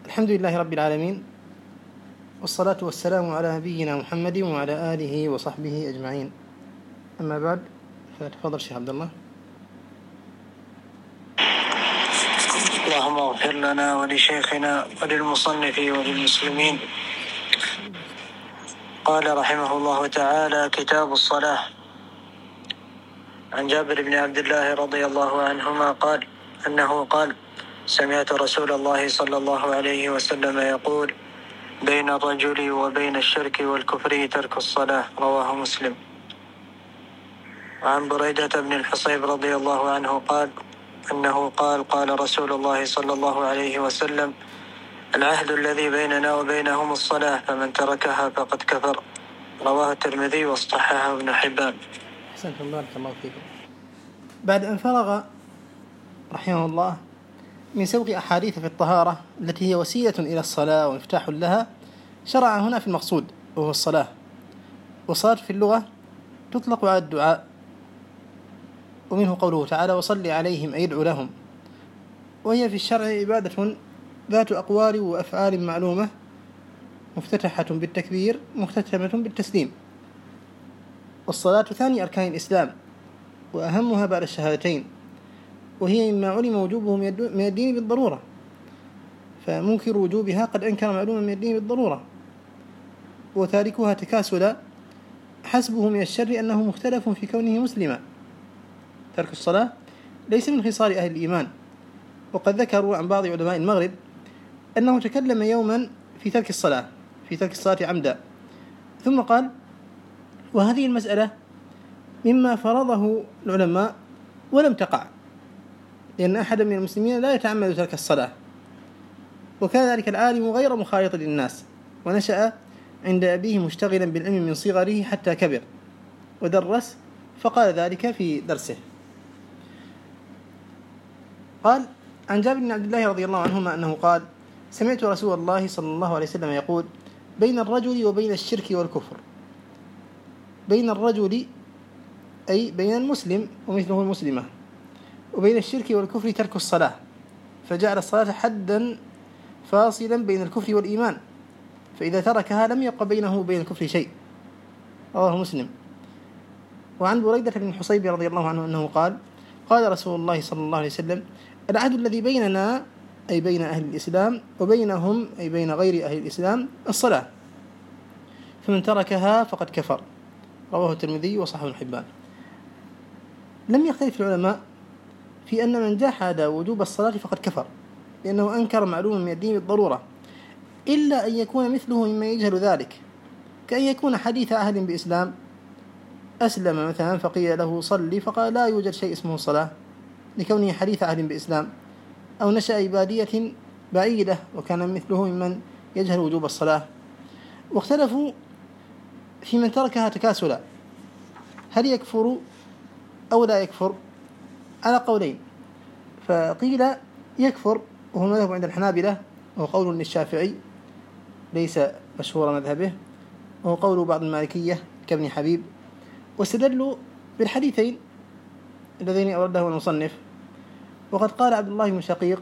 الحمد لله رب العالمين، والصلاة والسلام على نبينا محمد وعلى آله وصحبه أجمعين. أما بعد، فتفضل شيخ عبد الله. اللهم اغفر لنا ولشيخنا وللمصنف وللمسلمين. قال رحمه الله تعالى: كتاب الصلاة. عن جابر بن عبد الله رضي الله عنهما قال أنه قال: سمعت رسول الله صلى الله عليه وسلم يقول: بين الرجل وبين الشرك والكفر ترك الصلاة. رواه مسلم. وعن بريدة بن الحصيب رضي الله عنه قال أنه قال رسول الله صلى الله عليه وسلم: العهد الذي بيننا وبينهم الصلاة، فمن تركها فقد كفر. رواه الترمذي وصححه ابن حبان. أحسنت الله فيكم. بعد أن فرغ رحمه الله من سوق أحاديث في الطهارة التي هي وسيلة إلى الصلاة ومفتاح لها، شرع هنا في المقصود وهو الصلاة. والصلاة في اللغة تطلق على الدعاء، ومنه قوله تعالى: وصل عليهم أي ادعو لهم. وهي في الشرع عبادة ذات أقوال وأفعال معلومة، مفتتحة بالتكبير مختتمة بالتسليم. والصلاة ثاني أركان الإسلام وأهمها بعد الشهادتين، وهي مما علم وجوبه من الدين بالضرورة، فمنكر وجوبها قد أنكر معلومة من الدين بالضرورة، وتاركها تكاسلا حسبه من الشر أنه مختلف في كونه مسلما. ترك الصلاة ليس من خصال أهل الإيمان. وقد ذكروا عن بعض علماء المغرب أنه تكلم يوما في ترك الصلاة عمدا، ثم قال: وهذه المسألة مما فرضه العلماء ولم تقع، لأن أحدا من المسلمين لا يتعمد ترك الصلاة، وكان ذلك العالم غير مخالط للناس، ونشأ عند أبيه مشتغلا بالعلم من صغره حتى كبر ودرس، فقال ذلك في درسه. قال عن جابر بن عبد الله رضي الله عنهما أنه قال: سمعت رسول الله صلى الله عليه وسلم يقول: بين الرجل وبين الشرك والكفر. بين الرجل أي بين المسلم ومثله المسلمة، وبين الشرك والكفر ترك الصلاة، فجعل الصلاة حدا فاصلا بين الكفر والإيمان، فإذا تركها لم يبق بينه وبين الكفر شيء. رواه مسلم. وعن بريدة بن الحصيب رضي الله عنه أنه قال: قال رسول الله صلى الله عليه وسلم: العهد الذي بيننا أي بين أهل الإسلام وبينهم أي بين غير أهل الإسلام الصلاة، فمن تركها فقد كفر. رواه الترمذي وصححه ابن حبان. لم يختلف العلماء في أن من جحد وجوب الصلاة فقد كفر، لأنه أنكر معلوما من الدين بالضرورة، إلا أن يكون مثله مما يجهل ذلك، كأن يكون حديث عهد بإسلام أسلم مثلا فقيل له صلي فقال لا يوجد شيء اسمه صلاة لكونه حديث عهد بإسلام، أو نشأ بادية بعيدة وكان مثله ممن يجهل وجوب الصلاة. واختلفوا في من تركها تكاسلا، هل يكفر أو لا يكفر، على قولين. فقيل يكفر، وهو المذهب عند الحنابلة، وهو قول للشافعي ليس مشهور مذهبه، وهو قول بعض المالكية كابن حبيب، واستدلوا بالحديثين اللذين أورده المصنف. وقد قال عبد الله بن شقيق: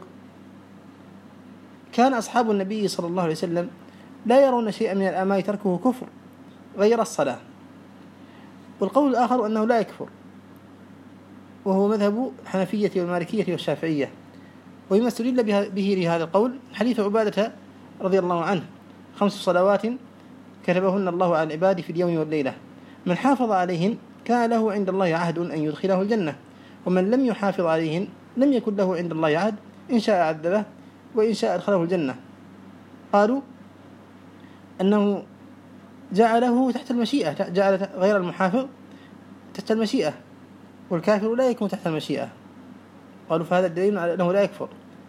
كان أصحاب النبي صلى الله عليه وسلم لا يرون شيئا من الأعمال تركه كفر غير الصلاة. والقول الآخر أنه لا يكفر، وهو مذهب الحنفية والمالكية والشافعية. ومما استدل به لهذا القول حديث عبادة رضي الله عنه: 5 صلوات كتبهن الله على العباد في اليوم والليلة، من حافظ عليهن كان له عند الله عهد أن يدخله الجنة، ومن لم يحافظ عليهن لم يكن له عند الله عهد، إن شاء عذبه وإن شاء أدخله الجنة. قالوا أنه جعله تحت المشيئة، جعل غير المحافظ تحت المشيئة، والكافر لا يكون تحت المشيئة. قالوا فهذا الدليل على أنه لا يكفر.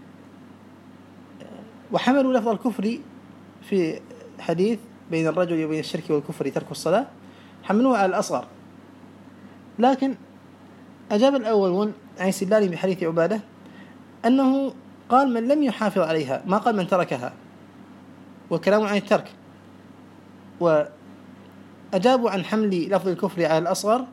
وحملوا لفظ الكفر في حديث بين الرجل وبين الشرك والكفر ترك الصلاة، حملوه على الأصغر. لكن أجاب الأولون عن استدلال بحديث عبادة أنه قال من لم يحافظ عليها، ما قال من تركها، والكلام عن الترك. وأجابوا عن حمل لفظ الكفر على الأصغر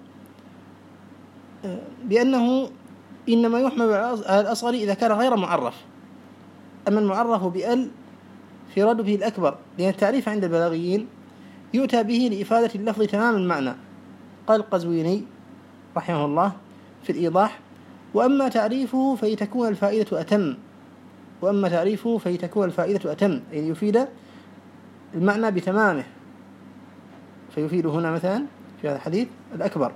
بأنه إنما يحمل على الأصغر إذا كان غير معرف، أما المعرف بأل فيراد به الأكبر، لأن التعريف عند البلاغيين يؤتى به لإفادة اللفظ تمام المعنى. قال القزويني رحمه الله في الإيضاح: وأما تعريفه فلتكون الفائدة أتم، يعني يفيد المعنى بتمامه، فيفيد هنا مثلا في هذا الحديث الأكبر.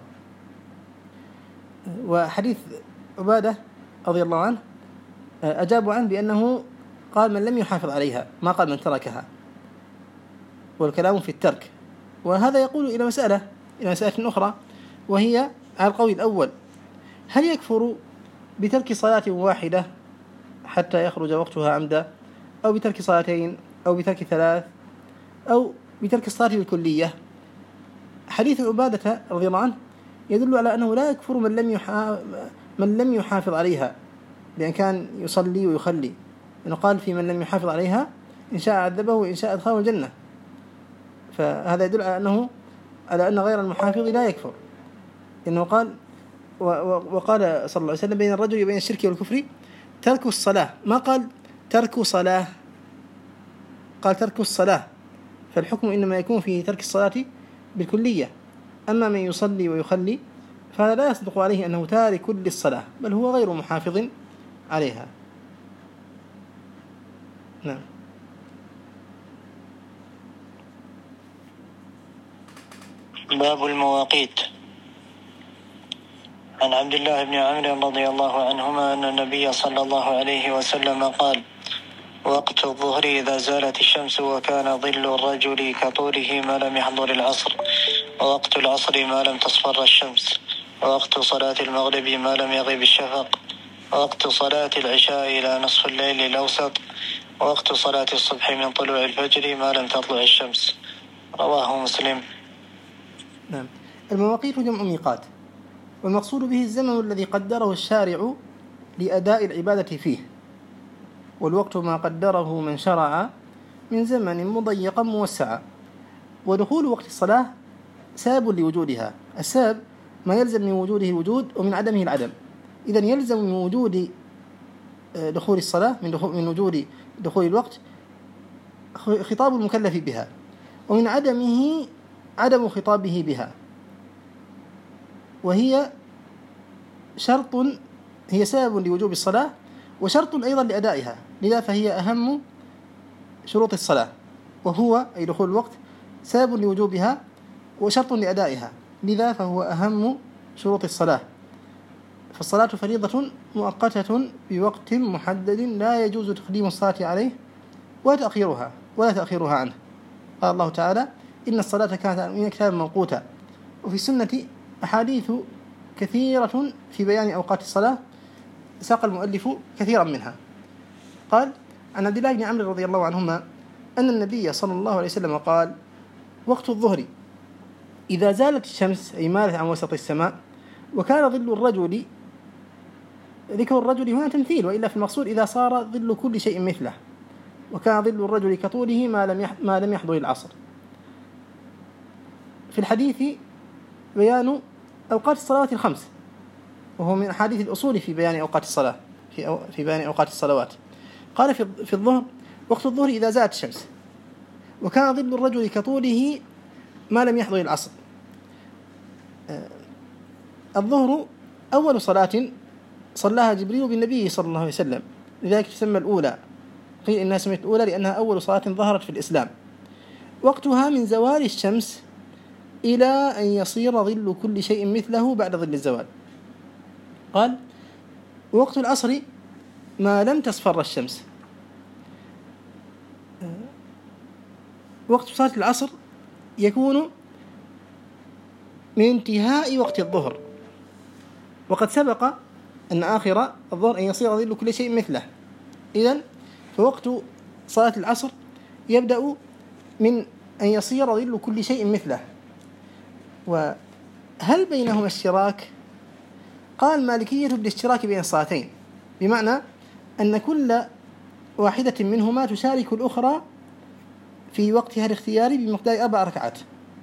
وحديث عبادة رضي الله عنه أجابوا عنه بأنه قال من لم يحافظ عليها، ما قال من تركها، والكلام في الترك. وهذا يقول إلى مسألة أخرى، وهي على القول الأول: هل يكفر بترك صلاة واحدة حتى يخرج وقتها عمدا، أو بترك صلاتين، أو بترك 3، أو بترك الصلاة بالكلية؟ حديث عبادة رضي الله عنه يدل على أنه لا يكفر من لم يحافظ عليها، لأن كان يصلي ويخلي، إنه قال في من لم يحافظ عليها إن شاء عذبه وإن شاء أدخله الجنة. فهذا يدل على أن غير المحافظ لا يكفر، إنه قال وقال صلى الله عليه وسلم: بين الرجل وبين الشرك والكفر ترك الصلاة، ما قال ترك صلاة، قال ترك الصلاة، فالحكم إنما يكون في ترك الصلاة بالكلية. أما من يصلي ويخلي فهذا لا يصدق عليه أنه تارك للصلاة، بل هو غير محافظ عليها. نعم. باب المواقيت. عن عبد الله بن عمرو رضي الله عنهما أن النبي صلى الله عليه وسلم قال: وقت الظهر إذا زالت الشمس وكان ظل الرجل كطوله ما لم يحضر العصر، ووقت العصر ما لم تصفر الشمس، ووقت صلاة المغرب ما لم يغب الشفق، ووقت صلاة العشاء إلى نصف الليل الأوسط، ووقت صلاة الصبح من طلوع الفجر ما لم تطلع الشمس. رواه مسلم. نعم. المواقيت جمع ميقات، والمقصود به الزمن الذي قدره الشارع لأداء العبادة فيه، والوقت ما قدره من شرع من زمن مضيقا موسعا. ودخول وقت الصلاة سبب لوجودها، السبب ما يلزم من وجوده الوجود ومن عدمه العدم. إذن يلزم من وجود دخول الصلاة من وجود دخول الوقت خطاب المكلف بها، ومن عدمه عدم خطابه بها، وهي سبب لوجوب الصلاة وشرط أيضا لأدائها، لذا فهي أهم شروط الصلاة، وهو أي دخول الوقت سبب لوجوبها وشرط لأدائها، لذا فهو أهم شروط الصلاة. فالصلاة فريضة مؤقتة بوقت محدد لا يجوز تقديم الصلاة عليه ولا تأخيرها عنه. قال الله تعالى: إن الصلاة كانت من كتاب موقوتا. وفي السنة أحاديث كثيرة في بيان أوقات الصلاة ساق المؤلف كثيرا منها. قال عن عبد الله بن عمرو رضي الله عنهما أن النبي صلى الله عليه وسلم قال: وقت الظهر إذا زالت الشمس، أي مالت عن وسط السماء، وكان ظل الرجل، ذكر الرجل هنا تمثيل، وإلا في المقصود إذا صار ظل كل شيء مثله، وكان ظل الرجل كطوله ما لم يحضر العصر. في الحديث بيان أوقات الصلوات الخمس، وهو من أحاديث الأصول في بيان أوقات الصلاة، في بيان أوقات الصلوات. قال في الظهر: وقت الظهر إذا زالت الشمس وكان ظل الرجل كطوله ما لم يحضر العصر. الظهر أول صلاة صلاها جبريل بالنبي صلى الله عليه وسلم، لذلك تسمى الأولى، قيل إنها سميت الأولى لأنها أول صلاة ظهرت في الإسلام. وقتها من زوال الشمس إلى أن يصير ظل كل شيء مثله بعد ظل الزوال. قال: وقت العصر ما لم تصفر الشمس. وقت صلاة العصر يكون من انتهاء وقت الظهر، وقد سبق أن آخر الظهر أن يصير ظل كل شيء مثله. إذن فوقت صلاة العصر يبدأ من أن يصير ظل كل شيء مثله. وهل بينهما اشتراك؟ قال المالكية بالاشتراك بين الصلاتين، بمعنى أن كل واحدة منهما تشارك الأخرى في وقتها الاختياري بمقدار 4 ركعات،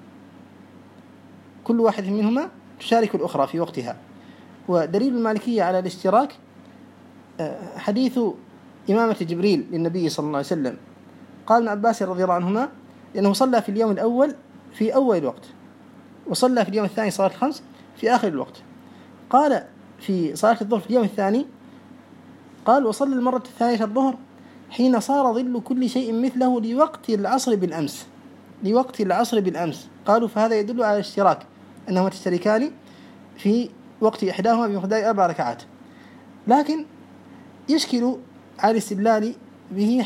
كل واحدة منهما تشارك الأخرى في وقتها. ودليل المالكية على الاشتراك حديث إمامة جبريل للنبي صلى الله عليه وسلم قال ابن عباس رضي الله عنهما لأنه صلى في اليوم الأول في أول الوقت، وصلى في اليوم الثاني صلاة الخمس في آخر الوقت. قال في صلاة الظهر في اليوم الثاني قال وصلى المرة الثانية الظهر حين صار ظل كل شيء مثله لوقت العصر بالأمس، لوقت العصر بالأمس. قالوا فهذا يدل على الاشتراك، أنهما تشتركان في وقت إحداهما بمقدار 4 ركعات. لكن يشكل على الاستدلال به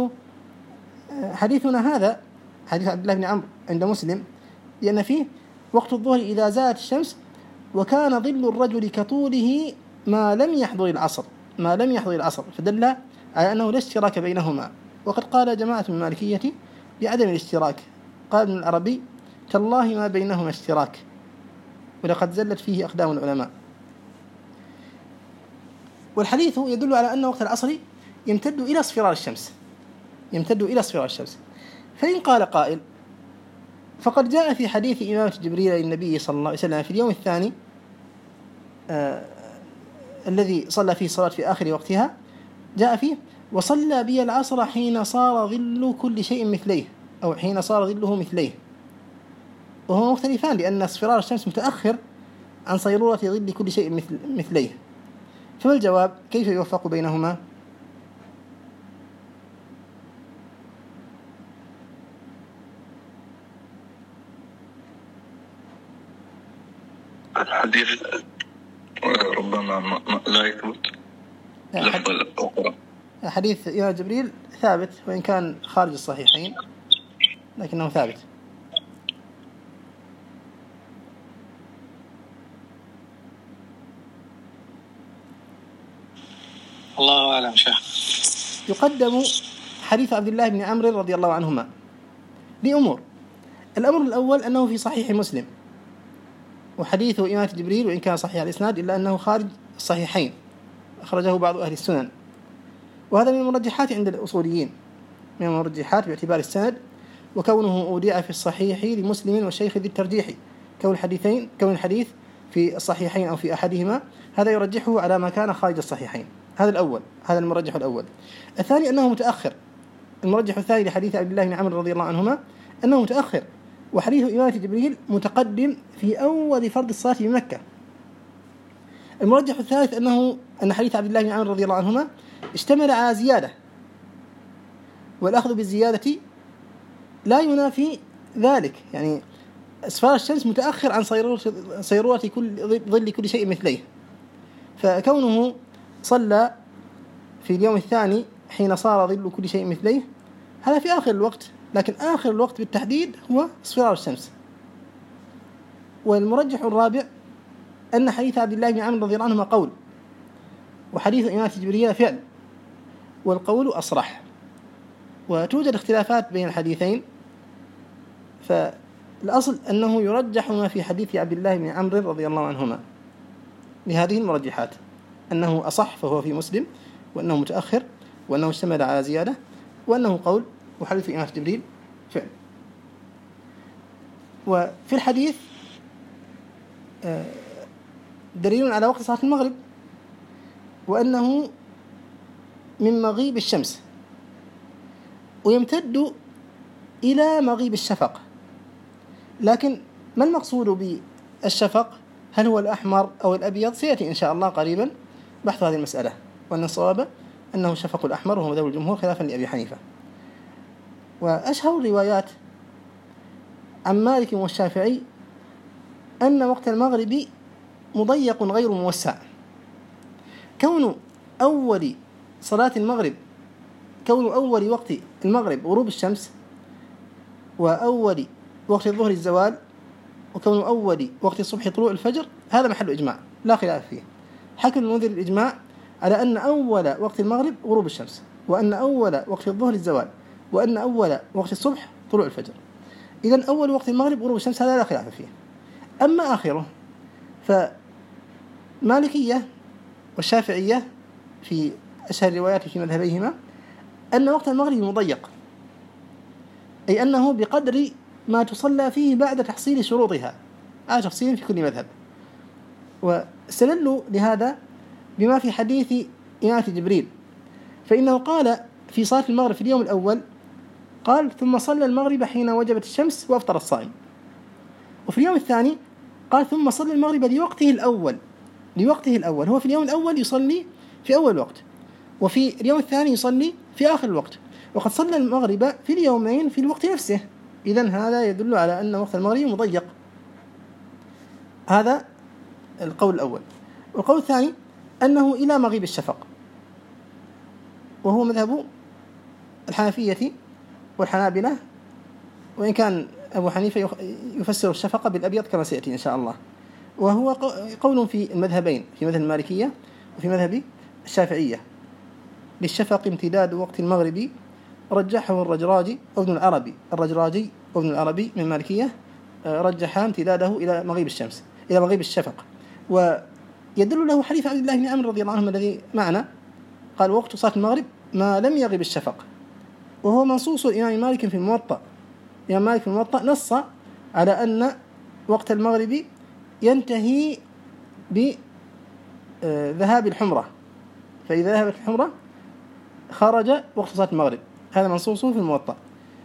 حديثنا هذا، حديث عبد الله بن عمرو عند مسلم، لأن فيه وقت الظهر إذا زالت الشمس وكان ظل الرجل كطوله ما لم يحضر العصر، فدل على أنه لا اشتراك بينهما. وقد قال جماعة من المالكية بعدم الاشتراك. قال ابن العربي تالله ما بينهما اشتراك ولقد زلت فيه أقدام العلماء. والحديث يدل على أن وقت العصر يمتد إلى اصفرار الشمس. فإن قال قائل فقد جاء في حديث إمامة جبريل للنبي صلى الله عليه وسلم في اليوم الثاني الذي صلى فيه الصلاة في آخر وقتها، جاء فيه وصلى بي العصر حين صار ظل كل شيء مثليه، أو حين صار ظله مثليه، وهما مختلفان لأن اصفرار الشمس متأخر عن صيرورة ظل كل شيء مثليه. فما الجواب؟ كيف يوفق بينهما؟ الحديث ربما لا يثبت. حديث يا جبريل ثابت وإن كان خارج الصحيحين لكنه ثابت. الله أعلم شيخ. يقدم حديث عبد الله بن عمرو رضي الله عنهما لأمور. الأمر الأول أنه في صحيح مسلم، وحديث إمامة جبريل وإن كان صحيح الإسناد إلا أنه خارج الصحيحين، أخرجه بعض أهل السنن، وهذا من المرجحات عند الأصوليين، من المرجحات باعتبار السند وكونه أودع في الصحيح لمسلم والشيخ ذي الترجيح، كون الحديث في الصحيحين أو في أحدهما، هذا يرجحه على ما كان خارج الصحيحين. هذا الأول، هذا المرجح الأول. الثاني أنه متأخر. المرجح الثاني لحديث عبد الله بن عمرو رضي الله عنهما أنه متأخر، وحديث إمامة جبريل متقدم في أول فرض الصلاة بمكة. المرجح الثالث أن حديث عبد الله بن عمرو رضي الله عنهما اشتمل على زيادة، والأخذ بالزيادة لا ينافي ذلك، يعني اصفرار الشمس متأخر عن صيرورة ظل كل شيء مثليه، فكونه صلى في اليوم الثاني حين صار ظل كل شيء مثليه هذا في آخر الوقت، لكن آخر الوقت بالتحديد هو اصفرار الشمس. والمرجح الرابع أن حديث عبد الله بن عمرو رضي الله عنهما قول، وحديث إمامة جبريل فعل، والقول أصرح. وتوجد اختلافات بين الحديثين، فالأصل أنه يرجح ما في حديث عبد الله بن عمرو رضي الله عنهما لهذه المرجحات، أنه أصح فهو في مسلم، وأنه متأخر، وأنه اشتمل على زيادة، وأنه قول، وحديث إمامة جبريل فعل. وفي الحديث دليل على وقت صلاة المغرب، وأنه من مغيب الشمس ويمتد إلى مغيب الشفق. لكن ما المقصود بالشفق؟ هل هو الأحمر أو الأبيض؟ سيأتي إن شاء الله قريبا بحث هذه المسألة، وأن الصواب أنه الشفق الأحمر وهو مذهب الجمهور خلافا لأبي حنيفة. وأشهر الروايات عن مالك والشافعي أن وقت المغرب مضيق غير موسع، كون أول وقت المغرب غروب الشمس، وأول وقت الظهر الزوال، وكون أول وقت الصبح طلوع الفجر، هذا محل إجماع لا خلاف فيه. حكى المنذر الإجماع على أن أول وقت المغرب غروب الشمس، وأن أول وقت الظهر الزوال، وأن أول وقت الصبح طلوع الفجر. إذن أول وقت المغرب غروب الشمس، هذا لا خلاف فيه. أما آخره فمالكية والشافعية في أشهر الروايات في مذهبيهما أن وقت المغرب مضيق، أي أنه بقدر ما تصلى فيه بعد تحصيل شروطها، على تفصيل في كل مذهب. واستدلوا لهذا بما في حديث إمامة جبريل، فإنه قال في صلاة المغرب في اليوم الأول قال ثم صلى المغرب حين وجبت الشمس وأفطر الصائم. وفي اليوم الثاني قال ثم صلى المغرب لوقته الأول، هو في اليوم الأول يصلي في أول وقت، وفي اليوم الثاني يصلي في آخر الوقت، وقد صلى المغرب في اليومين في الوقت نفسه. إذن هذا يدل على أن وقت المغرب مضيق. هذا القول الأول. والقول الثاني أنه إلى مغيب الشفق، وهو مذهب الحنفية والحنابلة، وإن كان أبو حنيفة يفسر الشفق بالأبيض كما سيأتي إن شاء الله. وهو قول في المذهبين، في مذهب المالكية وفي مذهب الشافعية. للشفق امتداد وقت المغرب رجحه الرجراجي وابن العربي. الرجراجي وابن العربي من المالكية رجح امتداده إلى مغيب الشمس، إلى مغيب الشفق. ويدل له حديث عبد الله بن عمرو رضي الله عنه الذي معنا، قال وقت صلاة المغرب ما لم يغب الشفق، وهو منصوص الإمام مالك في الموطأ. الإمام مالك في الموطأ نص على أن وقت المغرب ينتهي بذهاب الحمرة، فإذا ذهبت الحمرة خرج وقت صلاة المغرب. هذا منصوص في الموطأ.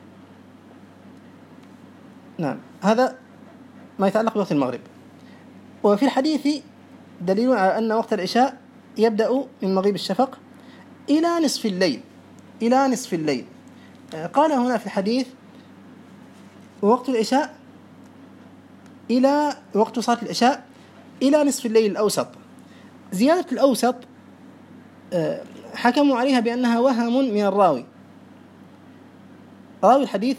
نعم، هذا ما يتعلق بوقت المغرب. وفي الحديث دليل على أن وقت العشاء يبدأ من مغيب الشفق إلى نصف الليل. قال هنا في الحديث وقت العشاء إلى وقت صلاة العشاء إلى نصف الليل الأوسط. زيادة الأوسط حكموا عليها بأنها وهم من الراوي الحديث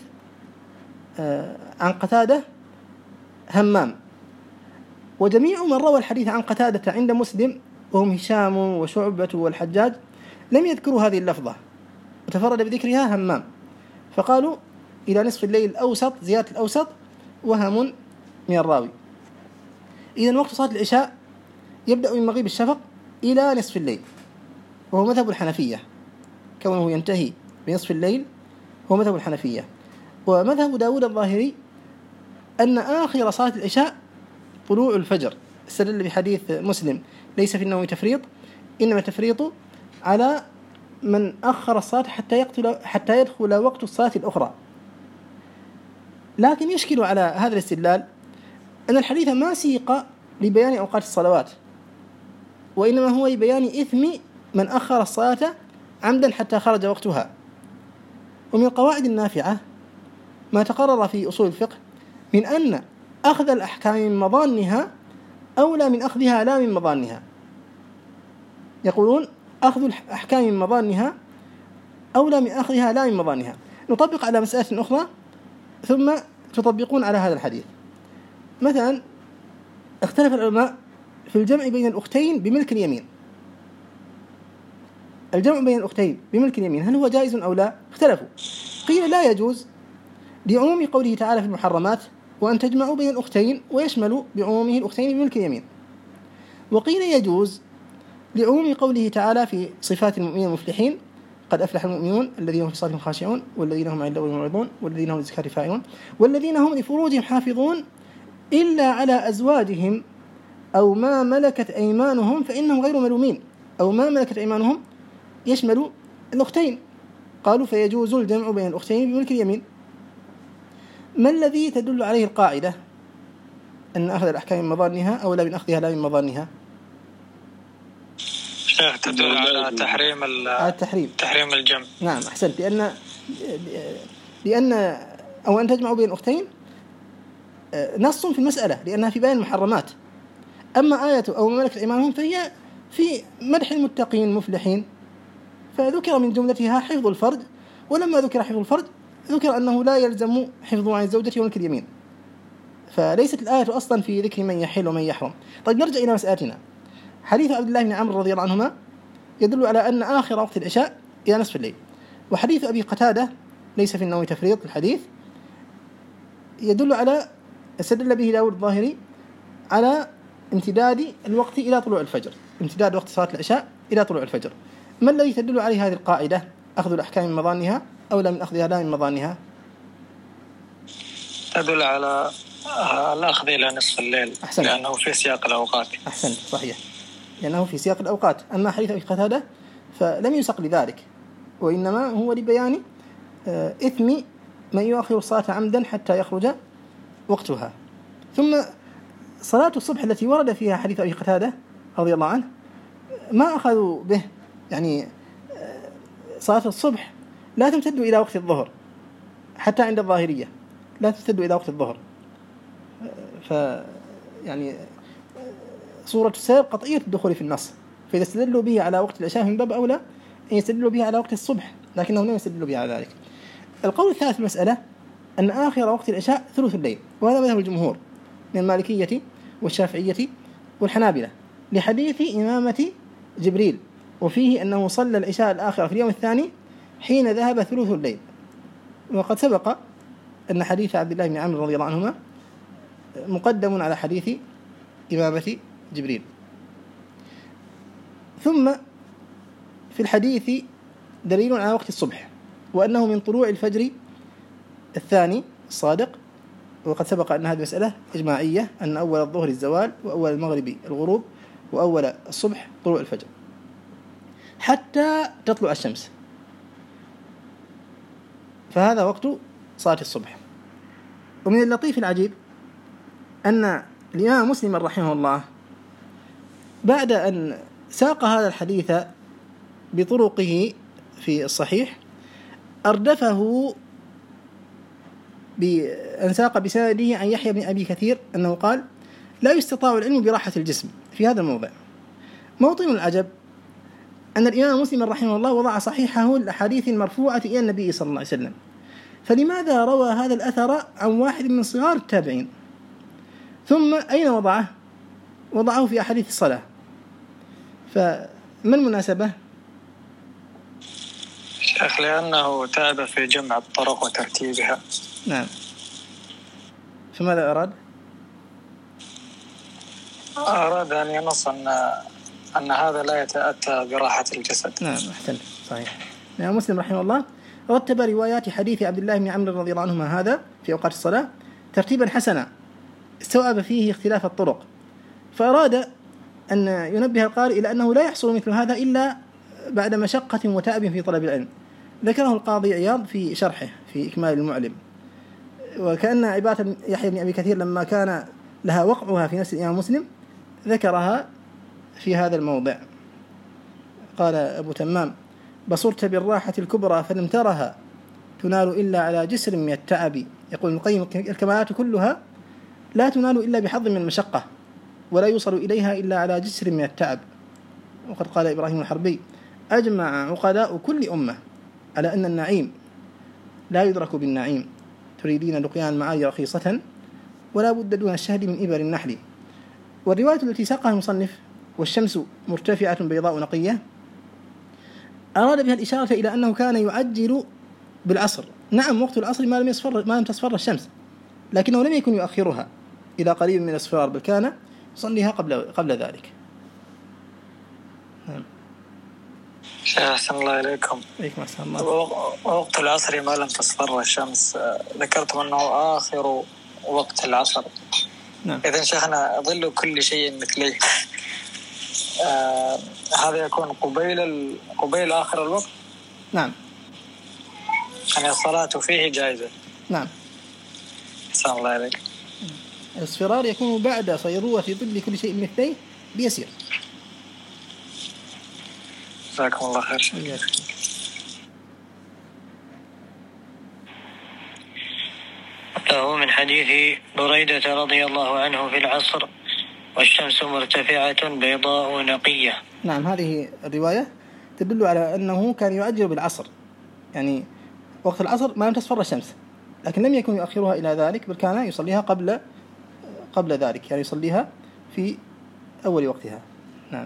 عن قتادة همام، وجميع من روى الحديث عن قتادة عند مسلم وهم هشام وشعبة والحجاج لم يذكروا هذه اللفظة، وتفرد بذكرها همام، فقالوا إلى نصف الليل الأوسط، زيادة الأوسط وهم من الراوي. إذن وقت صلاة العشاء يبدأ من مغيب الشفق إلى نصف الليل، وهو مذهب الحنفية، كونه ينتهي بنصف الليل هو مذهب الحنفية. ومذهب داود الظاهري أن آخر صلاة العشاء طلوع الفجر، استدل بحديث مسلم ليس في النوم تفريط، إنما تفريط على من أخر الصلاة حتى يدخل وقت الصلاة الأخرى. لكن يشكل على هذا الاستدلال أن الحديث ما سيق لبيان أوقات الصلوات، وإنما هو لبيان إثم من أخر الصلاة عمدا حتى خرج وقتها. ومن القواعد النافعة ما تقرر في أصول الفقه من أن أخذ الأحكام من مظانها أولى من أخذها لا من مظانها. يقولون أخذ الأحكام من مظانها أولى من أخذها لا من مظانها. نطبق على مسألة أخرى ثم تطبقون على هذا الحديث. مثلا اختلف العلماء في الجمع بين الأختين بملك اليمين. الجمع بين الأختين بملك اليمين هل هو جائز أو لا؟ اختلفوا. قيل لا يجوز لعموم قوله تعالى في المحرمات وأن تجمعوا بين الأختين، ويشمل بعمومه الأختين بملك اليمين. وقيل يجوز لعموم قوله تعالى في صفات المؤمنين المفلحين قد أفلح المؤمنون الذين هم في صلاتهم خاشعون والذين هم عن اللغو معرضون والذين هم للزكاة فاعلون والذين هم لفروجهم حافظون إلا على أزواجهم أو ما ملكت أيمانهم فإنهم غير ملومين. أو ما ملكت أيمانهم يشمل الأختين، قالوا فيجوز الجمع بين الأختين بملك اليمين. ما الذي تدل عليه القاعدة أن أخذ الأحكام من مظانها أولى من أخذها لا من مظانها؟ تدل على تحريم الجمع. نعم أحسنت، لأن أو أن تجمعوا بين الأختين نص في المسألة لأنها في بيان المحرمات. أما آية أو ملكت أيمانهم فهي في مدح المتقين المفلحين، فذكر من جملتها حفظ الفرج، ولما ذكر حفظ الفرج ذكر أنه لا يلزم حفظه عن الزوجة وملك اليمين، فليست الآية أصلا في ذكر من يحل ومن يحرم. طيب نرجع إلى مسألتنا. حديث عبد الله بن عمرو رضي الله عنهما يدل على أن آخر وقت العشاء إلى نصف الليل، وحديث أبي قتادة ليس في النوم تفريط الحديث يدل على استدل به داود الظاهري على امتداد الوقت إلى طلوع الفجر، امتداد وقت صلاة العشاء إلى طلوع الفجر. ما الذي تدل عليه هذه القاعدة أخذ الأحكام من مظانها أولى من أخذها لا من مظانها؟ تدل على الأخذ إلى نصف الليل. أحسن. لأنه في سياق الأوقات. أحسنت صحيح، لأنه في سياق الأوقات. أما حديث أبي قتادة فلم يسق لذلك، وإنما هو لبيان إثم من يؤخر الصلاة عمدا حتى يخرج وقتها. ثم صلاة الصبح التي ورد فيها حديث أبي قتادة رضي الله عنه ما أخذوا به، يعني صلاة الصبح لا تمتد إلى وقت الظهر حتى عند الظاهرية، لا تمتد إلى وقت الظهر. يعني صورة السبب قطعية الدخول في النص، فإذا استدلوا به على وقت العشاء من باب أولى أن يستدلوا به على وقت الصبح، لكنهم لم يستدلوا به على ذلك. القول الثالث في المسألة أن آخر وقت العشاء ثلث الليل، وهذا مذهب الجمهور من المالكية والشافعية والحنابلة لحديث إمامة جبريل، وفيه أنه صلى العشاء الآخرة في اليوم الثاني حين ذهب ثلث الليل. وقد سبق أن حديث عبد الله بن عمرو رضي الله عنهما مقدم على حديث إمامة جبريل. ثم في الحديث دليل على وقت الصبح، وأنه من طلوع الفجر الثاني الصادق، وقد سبق أن هذه مسألة إجماعية، أن أول الظهر الزوال، وأول المغرب الغروب، وأول الصبح طلوع الفجر حتى تطلع الشمس، فهذا وقت صلاة الصبح. ومن اللطيف العجيب أن الإمام مسلم رحمه الله بعد أن ساق هذا الحديث بطرقه في الصحيح أردفه بأن ساق بسنده عن يحيى بن أبي كثير أنه قال: لا يستطاع العلم براحة الجسم في هذا الموضع. موطن العجب أن الإمام مسلم رحمه الله وضع صحيحه الأحاديث المرفوعة إلى النبي صلى الله عليه وسلم، فلماذا روى هذا الأثر عن واحد من صغار التابعين؟ ثم أين وضعه؟ وضعه في أحاديث الصلاة، فما المناسبة؟ شيخ لأنه تاب في جمع الطرق وترتيبها. نعم. فماذا أراد؟ أراد أن ينص أن هذا لا يتأتى براحة الجسد. نعم، أحسنت، صحيح. الإمام مسلم رحمه الله رتب روايات حديث عبد الله بن عمرو رضي الله عنهما هذا في أوقات الصلاة ترتيبا حسنا استوعب فيه اختلاف الطرق، فأراد أن ينبه القارئ إلى أنه لا يحصل مثل هذا إلا بعد مشقة وتعب في طلب العلم. ذكره القاضي عياض في شرحه في إكمال المعلم، وكأن عبارة يحيى بن أبي كثير لما كان لها وقعها في نفس الإمام مسلم ذكرها في هذا الموضع. قال أبو تمام: بصرت بالراحة الكبرى فلم ترها تنال إلا على جسر من التعب. يقول ابن القيم: الكمالات كلها لا تنال إلا بحظ من المشقة، ولا يوصل إليها إلا على جسر من التعب. وقد قال إبراهيم الحربي: أجمع عقلاء كل أمة على أن النعيم لا يدرك بالنعيم، تريدين لقيان المعالي رخيصة ولا بد دون الشهد من إبر النحل. والرواية التي ساقها المصنف: والشمس مرتفعة بيضاء نقية، أراد بها الإشارة إلى أنه كان يعجل بالعصر. نعم، وقت العصر ما لم تصفر الشمس، لكنه لم يكن يؤخرها إلى قريب من الأصفار، بل كان يصليها قبل ذلك. نعم. أحسن الله إليكم. عليكم السلام. وقت العصر ما لم تصفر الشمس ذكرتم أنه آخر وقت العصر. نعم. إذن شيخنا ظل كل شيء مثليه، هذا يكون قبيل آخر الوقت. نعم، يعني الصلاة فيه جائزة. نعم. أحسن الله إليك. الاصفرار يكون بعد صيرورة ظل كل شيء مثليه بيسير. جزاكم الله خير. له من حديث بريدة رضي الله عنه في العصر: والشمس مرتفعة بيضاء نقية. نعم، هذه الرواية تدل على أنه كان يؤجل بالعصر، يعني وقت العصر ما لم تصفر الشمس، لكن لم يكن يؤخرها إلى ذلك، بل كان يصليها قبل ذلك، يعني يصليها في أول وقتها. نعم.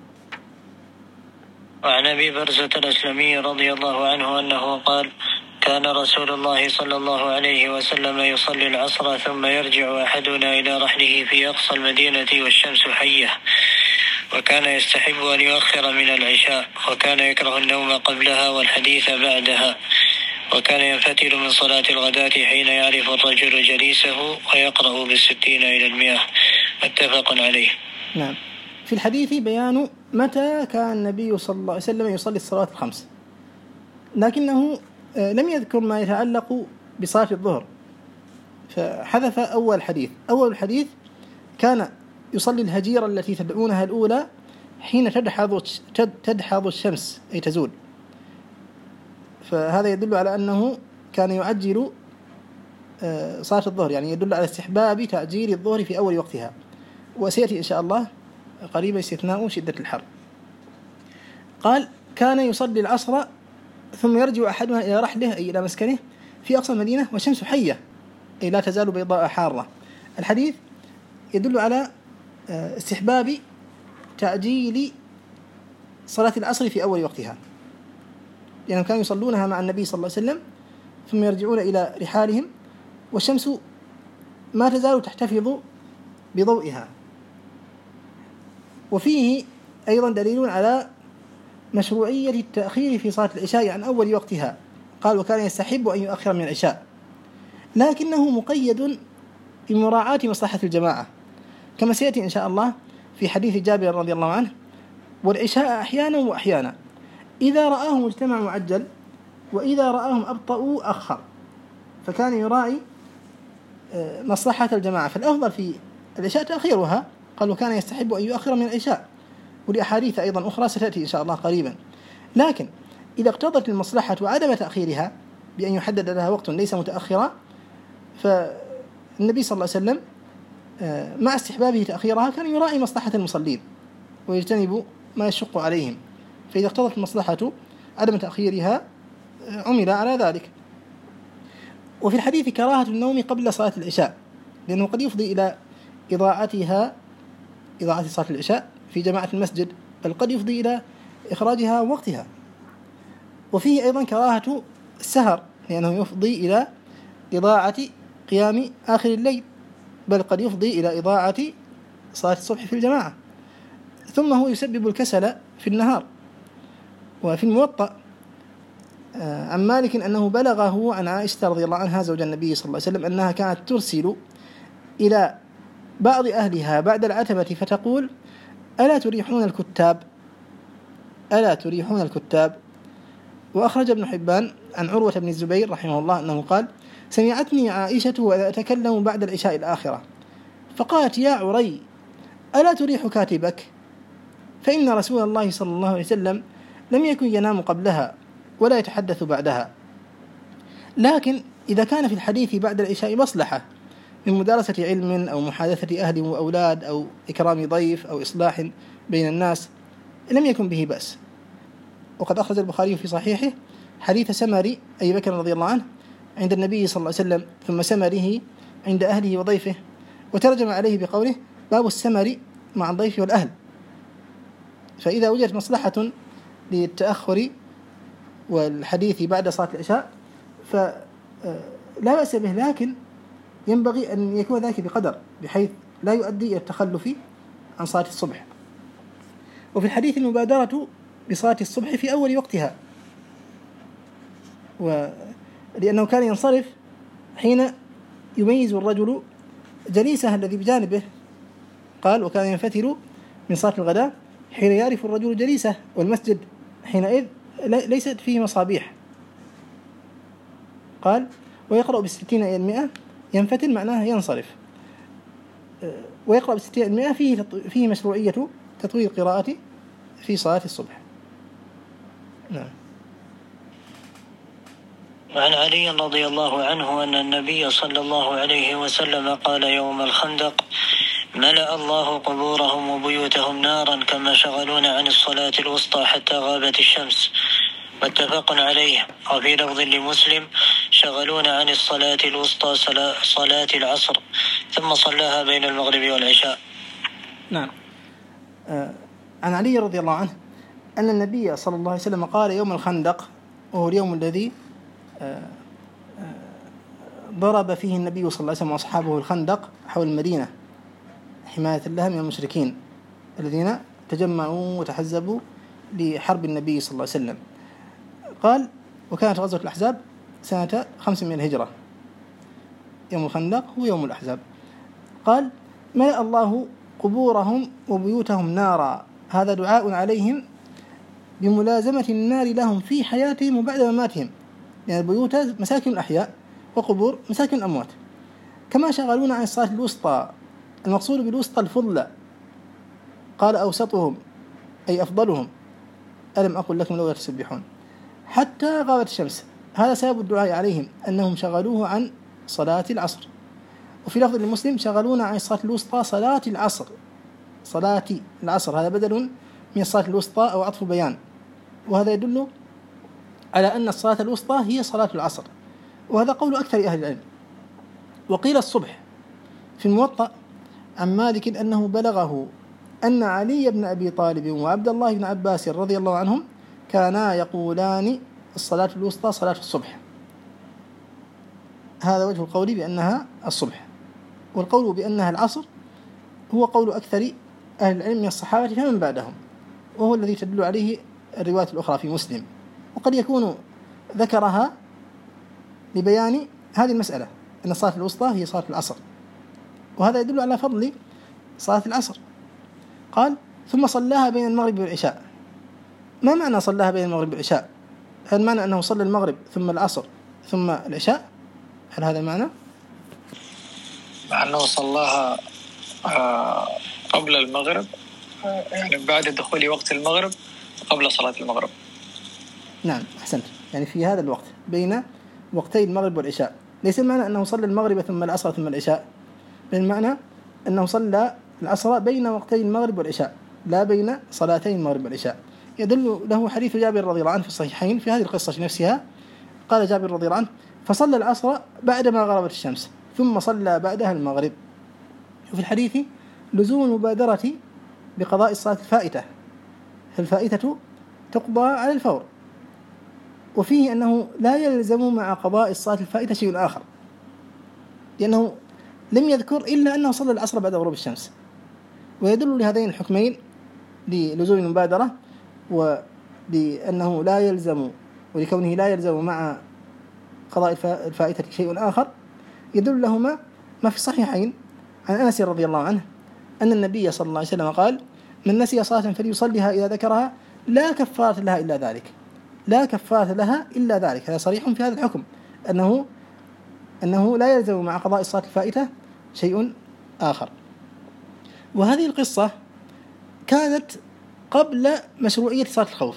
وعن أبي برزة الأسلمي رضي الله عنه أنه قال: كان رسول الله صلى الله عليه وسلم يصلي العصر ثم يرجع أحدنا إلى رحله في أقصى المدينة والشمس حية، وكان يستحب أن يؤخر من العشاء، وكان يكره النوم قبلها والحديث بعدها، وكان ينفتل من صلاة الغداة حين يعرف الرجل جليسه ويقرأ ب60 إلى 100. متفق عليه. نعم. في الحديث بيان متى كان النبي صلى الله عليه وسلم يصلي الصلاة الخمس، لكنه لم يذكر ما يتعلق بصلاة الظهر، فحذف أول الحديث كان يصلي الهجيرة التي تدعونها الأولى حين تدحض الشمس أي تزول، فهذا يدل على أنه كان يعجل صلاة الظهر، يعني يدل على استحباب تعجيل الظهر في أول وقتها، وسيأتي إن شاء الله قريبا استثناء شدة الحر. قال كان يصلي العصر ثم يرجع أحدنا إلى رحله أي إلى مسكنه في أقصى المدينة والشمس حية أي لا تزال بيضاء حارة. الحديث يدل على استحباب تعجيل صلاة العصر في أول وقتها، لأنهم كانوا يصلونها مع النبي صلى الله عليه وسلم ثم يرجعون إلى رحالهم والشمس ما تزال تحتفظ بضوئها. وفيه أيضا دليل على مشروعية التأخير في صلاة العشاء عن أول وقتها. قال وكان يستحب أن يؤخر من العشاء، لكنه مقيد بمراعاة مصلحة الجماعة، كما سيأتي إن شاء الله في حديث جابر رضي الله عنه: والعشاء أحيانا وأحيانا، إذا رآهم اجتمع معجل وإذا رآهم أبطأوا أخر، فكان يراعي مصلحة الجماعة، فالأفضل في العشاء تأخيرها. قال وكان يستحب أن يؤخر من العشاء، ولأحاديث أيضا أخرى ستأتي إن شاء الله قريبا. لكن إذا اقتضت المصلحة عدم تأخيرها بأن يحدد لها وقت ليس متأخرا، فالنبي صلى الله عليه وسلم مع استحبابه تأخيرها كان يراعي مصلحة المصلين ويجتنب ما يشق عليهم، فإذا اقتضت المصلحة عدم تأخيرها عمل على ذلك. وفي الحديث كراهة النوم قبل صلاة العشاء، لأنه قد يفضي إلى إضاعة صلاة العشاء في جماعة المسجد، بل قد يفضي إلى إخراجها وقتها. وفيه أيضا كراهة السهر، لأنه يفضي إلى إضاعة قيام آخر الليل، بل قد يفضي إلى إضاعة صلاة الصبح في الجماعة. ثم هو يسبب الكسل في النهار. وفي الموطأ عن مالك أنه بلغه عن عائشة رضي الله عنها زوج النبي صلى الله عليه وسلم أنها كانت ترسل إلى بعض أهلها بعد العتمة فتقول: ألا تريحون الكتاب. وأخرج ابن حبان عن عروة بن الزبير رحمه الله أنه قال: سمعتني عائشة وأنا أتكلم بعد العشاء الآخرة فقالت: يا عري ألا تريح كاتبك؟ فإن رسول الله صلى الله عليه وسلم لم يكن ينام قبلها ولا يتحدث بعدها. لكن إذا كان في الحديث بعد العشاء مصلحة من مدارسة علم أو محادثة أهل وأولاد أو إكرام ضيف أو إصلاح بين الناس لم يكن به بأس. وقد أخرج البخاري في صحيحه حديث سمر أبي بكر رضي الله عنه عند النبي صلى الله عليه وسلم ثم سمره عند أهله وضيفه، وترجم عليه بقوله: باب السمر مع الضيف والأهل. فإذا وجدت مصلحة للتأخر والحديث بعد صلاة العشاء فلا بأس به، لكن ينبغي أن يكون ذلك بقدر بحيث لا يؤدي إلى التخلف عن صلاة الصبح. وفي الحديث المبادرة بصلاة الصبح في أول وقتها، لأنه كان ينصرف حين يميز الرجل جليسه الذي بجانبه. قال: وكان ينفتل من صلاة الغداء حين يعرف الرجل جليسه، والمسجد حينئذ ليست فيه مصابيح. قال: ويقرأ ب60 إلى 100، ينفتل معناه ينصرف، ويقرأ ب60 إلى 100 فيه مشروعية تطويل القراءة في صلاة الصبح. نعم. وعن علي رضي الله عنه أن النبي صلى الله عليه وسلم قال يوم الخندق: ملأ الله قبورهم وبيوتهم نارا كما شغلونا عن الصلاة الوسطى حتى غابت الشمس. متفق عليه. وفي لفظ لمسلم: شغلونا عن الصلاة الوسطى صلاة العصر ثم صلاها بين المغرب والعشاء. نعم. عن علي رضي الله عنه أن النبي صلى الله عليه وسلم قال يوم الخندق، وهو اليوم الذي ضرب فيه النبي صلى الله عليه وسلم وأصحابه الخندق حول المدينة حماية لها من المشركين الذين تجمعوا وتحزبوا لحرب النبي صلى الله عليه وسلم. قال: وكانت غزوة الأحزاب سنة 5 من الهجرة، يوم الخندق هو يوم الأحزاب. قال: ملأ الله قبورهم وبيوتهم نارا، هذا دعاء عليهم بملازمة النار لهم في حياتهم وبعد مماتهم، يعني البيوت مساكن الأحياء وقبور مساكن الأموات. كما شغلونا عن الصلاة الوسطى، المقصود بالوسطى الفضلى، قال أوسطهم أي أفضلهم، ألم أقل لكم لولا تسبحون، حتى غابت الشمس. هذا سبب الدعاء عليهم أنهم شغلوه عن صلاة العصر. وفي لفظ لمسلم شغلونا عن الصلاة الوسطى صلاة العصر، صلاة العصر، هذا بدل من الصلاة الوسطى أو عطف بيان، وهذا يدل على أن الصلاة الوسطى هي صلاة العصر، وهذا قول أكثر أهل العلم. وقيل الصبح في الموطأ عن مالك أنه بلغه أن علي بن أبي طالب وعبد الله بن عباس رضي الله عنهم كانا يقولان الصلاة الوسطى صلاة الصبح. هذا وجه القول بأنها الصبح، والقول بأنها العصر هو قول أكثر أهل العلم من الصحابة فمن بعدهم، وهو الذي تدل عليه الروايات الأخرى في مسلم، وقد يكون ذكرها لبيان هذه المسألة أن الصلاة الوسطى هي صلاة العصر، وهذا يدل على فضل صلاة العصر. قال ثم صلاها بين المغرب والعشاء. ما معنى صلاها بين المغرب والعشاء؟ هل معنى أنه صلى المغرب ثم العصر ثم العشاء؟ هل هذا المعنى؟ مع أنه صلاها قبل المغرب، يعني بعد دخول وقت المغرب قبل صلاة المغرب. نعم أحسنت، يعني في هذا الوقت بين وقتي المغرب والعشاء. ليس المعنى أنه صلى المغرب ثم العصر ثم العشاء، بل المعنى أنه صلى العصر بين وقتي المغرب والعشاء، لا بين صلاتي المغرب والعشاء. يدل له حديث جابر رضي الله عنه في الصحيحين في هذه القصة نفسها. قال جابر رضي الله عنه فصلى العصر بعدما غربت الشمس ثم صلى بعدها المغرب. وفي الحديث لزوم المبادرة بقضاء الصلاة الفائتة، فالفائتة تقضى على الفور. وفيه أنه لا يلزم مع قضاء الصلاة الفائتة شيء آخر، لأنه لم يذكر إلا أنه صلى العصر بعد غروب الشمس. ويدل لهذين الحكمين، للزوم المبادرة ولأنه لا يلزم، ولكونه لا يلزم مع قضاء الفائتة شيء آخر، يدل لهما ما في الصحيحين عن أنس رضي الله عنه أن النبي صلى الله عليه وسلم قال من نسي صلاة فليصليها إذا ذكرها لا كفارة لها إلا ذلك، لا كفارة لها إلا ذلك. هذا صريح في هذا الحكم أنه لا يلزم مع قضاء الصلاة الفائتة شيء آخر. وهذه القصة كانت قبل مشروعية صلاة الخوف.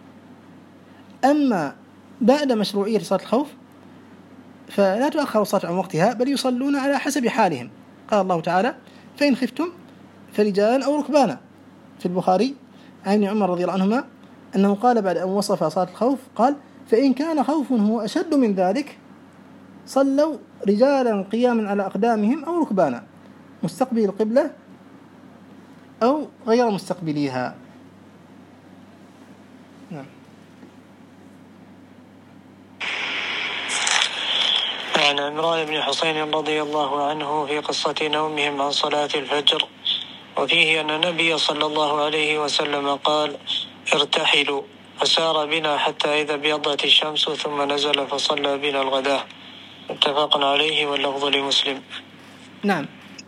أما بعد مشروعية صلاة الخوف فلا تؤخر الصلاة عن وقتها، بل يصلون على حسب حالهم. قال الله تعالى فإن خفتم فرجالا أو ركبانا. في البخاري عن ابن عمر رضي الله عنهما أنه قال بعد أن وصف صلاة الخوف قال فإن كان خوف هو أشد من ذلك صلوا رجالا قياما على أقدامهم أو ركبانا مستقبل القبلة أو غير مستقبليها. نعم. عن عمران بن حسين رضي الله عنه في قصة نومهم عن صلاة الفجر، وفيه أن النبي صلى الله عليه وسلم قال ارتحلوا، فسار بنا حتى إذا ابيضت الشمس ثم نزل فصلى بنا الغداء. متفق عليه واللفظ لمسلم. نعم.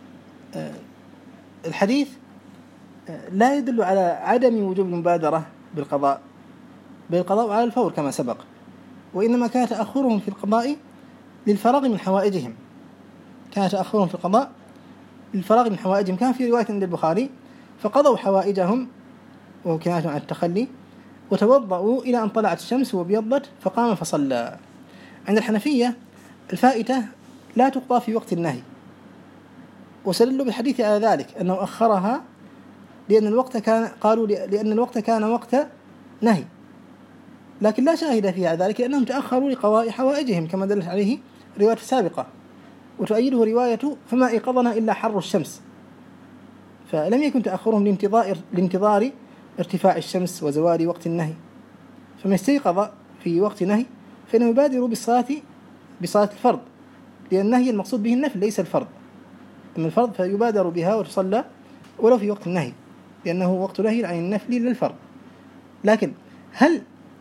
الحديث لا يدل على عدم وجوب المبادرة بالقضاء على الفور كما سبق، وإنما كان تأخرهم في القضاء للفراغ من حوائجهم. كان تأخرهم في القضاء للفراغ من حوائجهم. كان في رواية عند البخاري فقضوا حوائجهم وهو كناية عن التخلي وتوضأوا إلى أن طلعت الشمس وابيضت فقام فصلى. عند الحنفية الفائتة لا تقضى في وقت النهي، واستدلوا بالحديث على ذلك أنه أخرها لأن الوقت كان وقت نهي، لكن لا شاهد فيها على ذلك لأنهم تأخروا لقضاء حوائجهم كما دلت عليه رواية سابقة. وتؤيده رواية فما أيقظنا إلا حر الشمس، فلم يكن تأخرهم لانتظار ارتفاع الشمس وزوال وقت النهي. فمن استيقظ في وقت نهي فإنه يبادر بصلاة الفرض، لأن النهي المقصود به النفل ليس الفرض. أما الفرض فيبادر بها وتصلى ولو في وقت النهي، لأنه وقت نهي عن النفل للفرض. لكن هل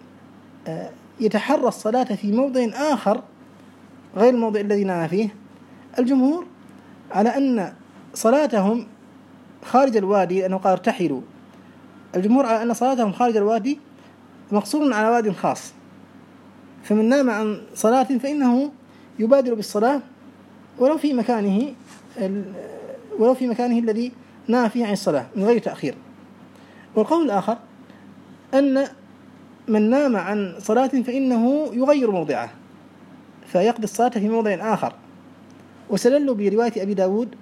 يتحرى الصلاة في موضع آخر غير الموضع الذي نام فيه؟ الجمهور على أن صلاتهم خارج الوادي، لأنه قال ارتحلوا. الجمهور على أن صلاتهم خارج الوادي مقصور على واد خاص، فمن نام عن صلاة فإنه يبادر بالصلاة ولو في مكانه الذي نام فيه عن الصلاة من غير تأخير. والقول الآخر أن من نام عن صلاة فإنه يغير موضعه فيقضي الصلاة في موضع آخر. وسللوا برواية أبي داود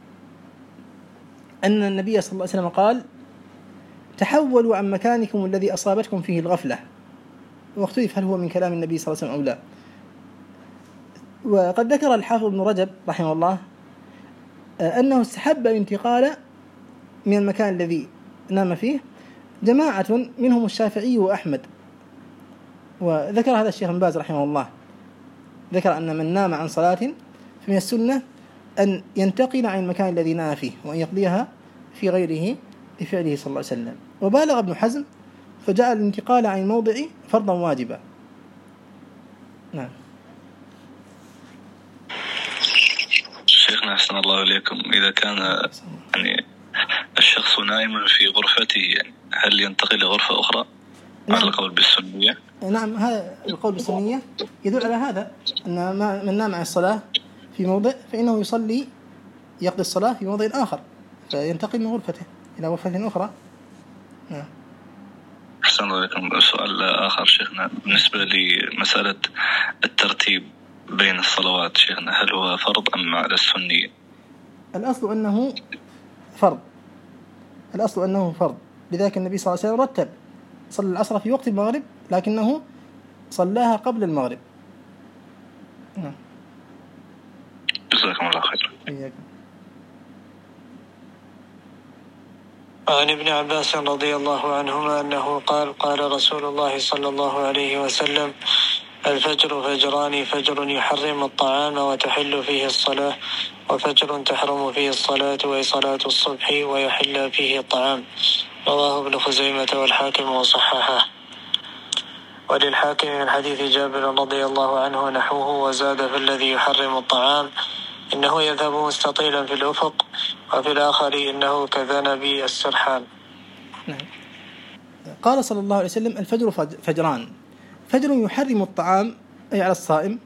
أن النبي صلى الله عليه وسلم قال: تحولوا عن مكانكم الذي أصابتكم فيه الغفلة. واختلف هل هو من كلام النبي صلى الله عليه وسلم أو لا. وقد ذكر الحافظ ابن رجب رحمه الله أنه استحب الانتقال من المكان الذي نام فيه جماعة منهم الشافعي وأحمد. وذكر هذا الشيخ ابن باز رحمه الله، ذكر أن من نام عن صلاة فمن السنة أن ينتقل عن المكان الذي نام فيه وأن يقضيها في غيره لفعله صلى الله عليه وسلم. وبالغ ابن حزم فجعل الانتقال عن الموضع فرضا واجبا. نعم. شيخنا أحسن الله إليكم، إذا كان يعني الشخص نائم في غرفته هل ينتقل لغرفة أخرى؟ نعم. على القول بالسنية. نعم، هذا القول بالسنية يدل على هذا، أن من نام عن الصلاة في موضع فإنه يقضي الصلاة في موضع آخر فينتقل من غرفته إلى غرفة أخرى. نعم. أحسن الله إليكم. سؤال آخر شيخنا، بالنسبة لمسألة الترتيب بين الصلوات شيخنا، هل هو فرض أم على السنية؟ الأصل أنه فرض. لذلك النبي صلى الله عليه وسلم رتب، صلى العصر في وقت المغرب لكنه صلاها قبل المغرب. جزاكم الله خير. عن ابن عباس رضي الله عنهما أنه قال: قال رسول الله صلى الله عليه وسلم: الفجر فجران، فجر يحرم الطعام وتحل فيه الصلاة، وفجر تحرم فيه الصلاة وهي صلاة الصبح ويحل فيه الطعام. رواه ابن خزيمة والحاكم وصححه. وللحاكم من حديث جابر رضي الله عنه نحوه، وزاد في الذي يحرم الطعام إنه يذهب مستطيلا في الأفق، وفي الآخر إنه كذنب السرحان. قال صلى الله عليه وسلم: الفجر فجران، فجر يحرم الطعام أي على الصائم،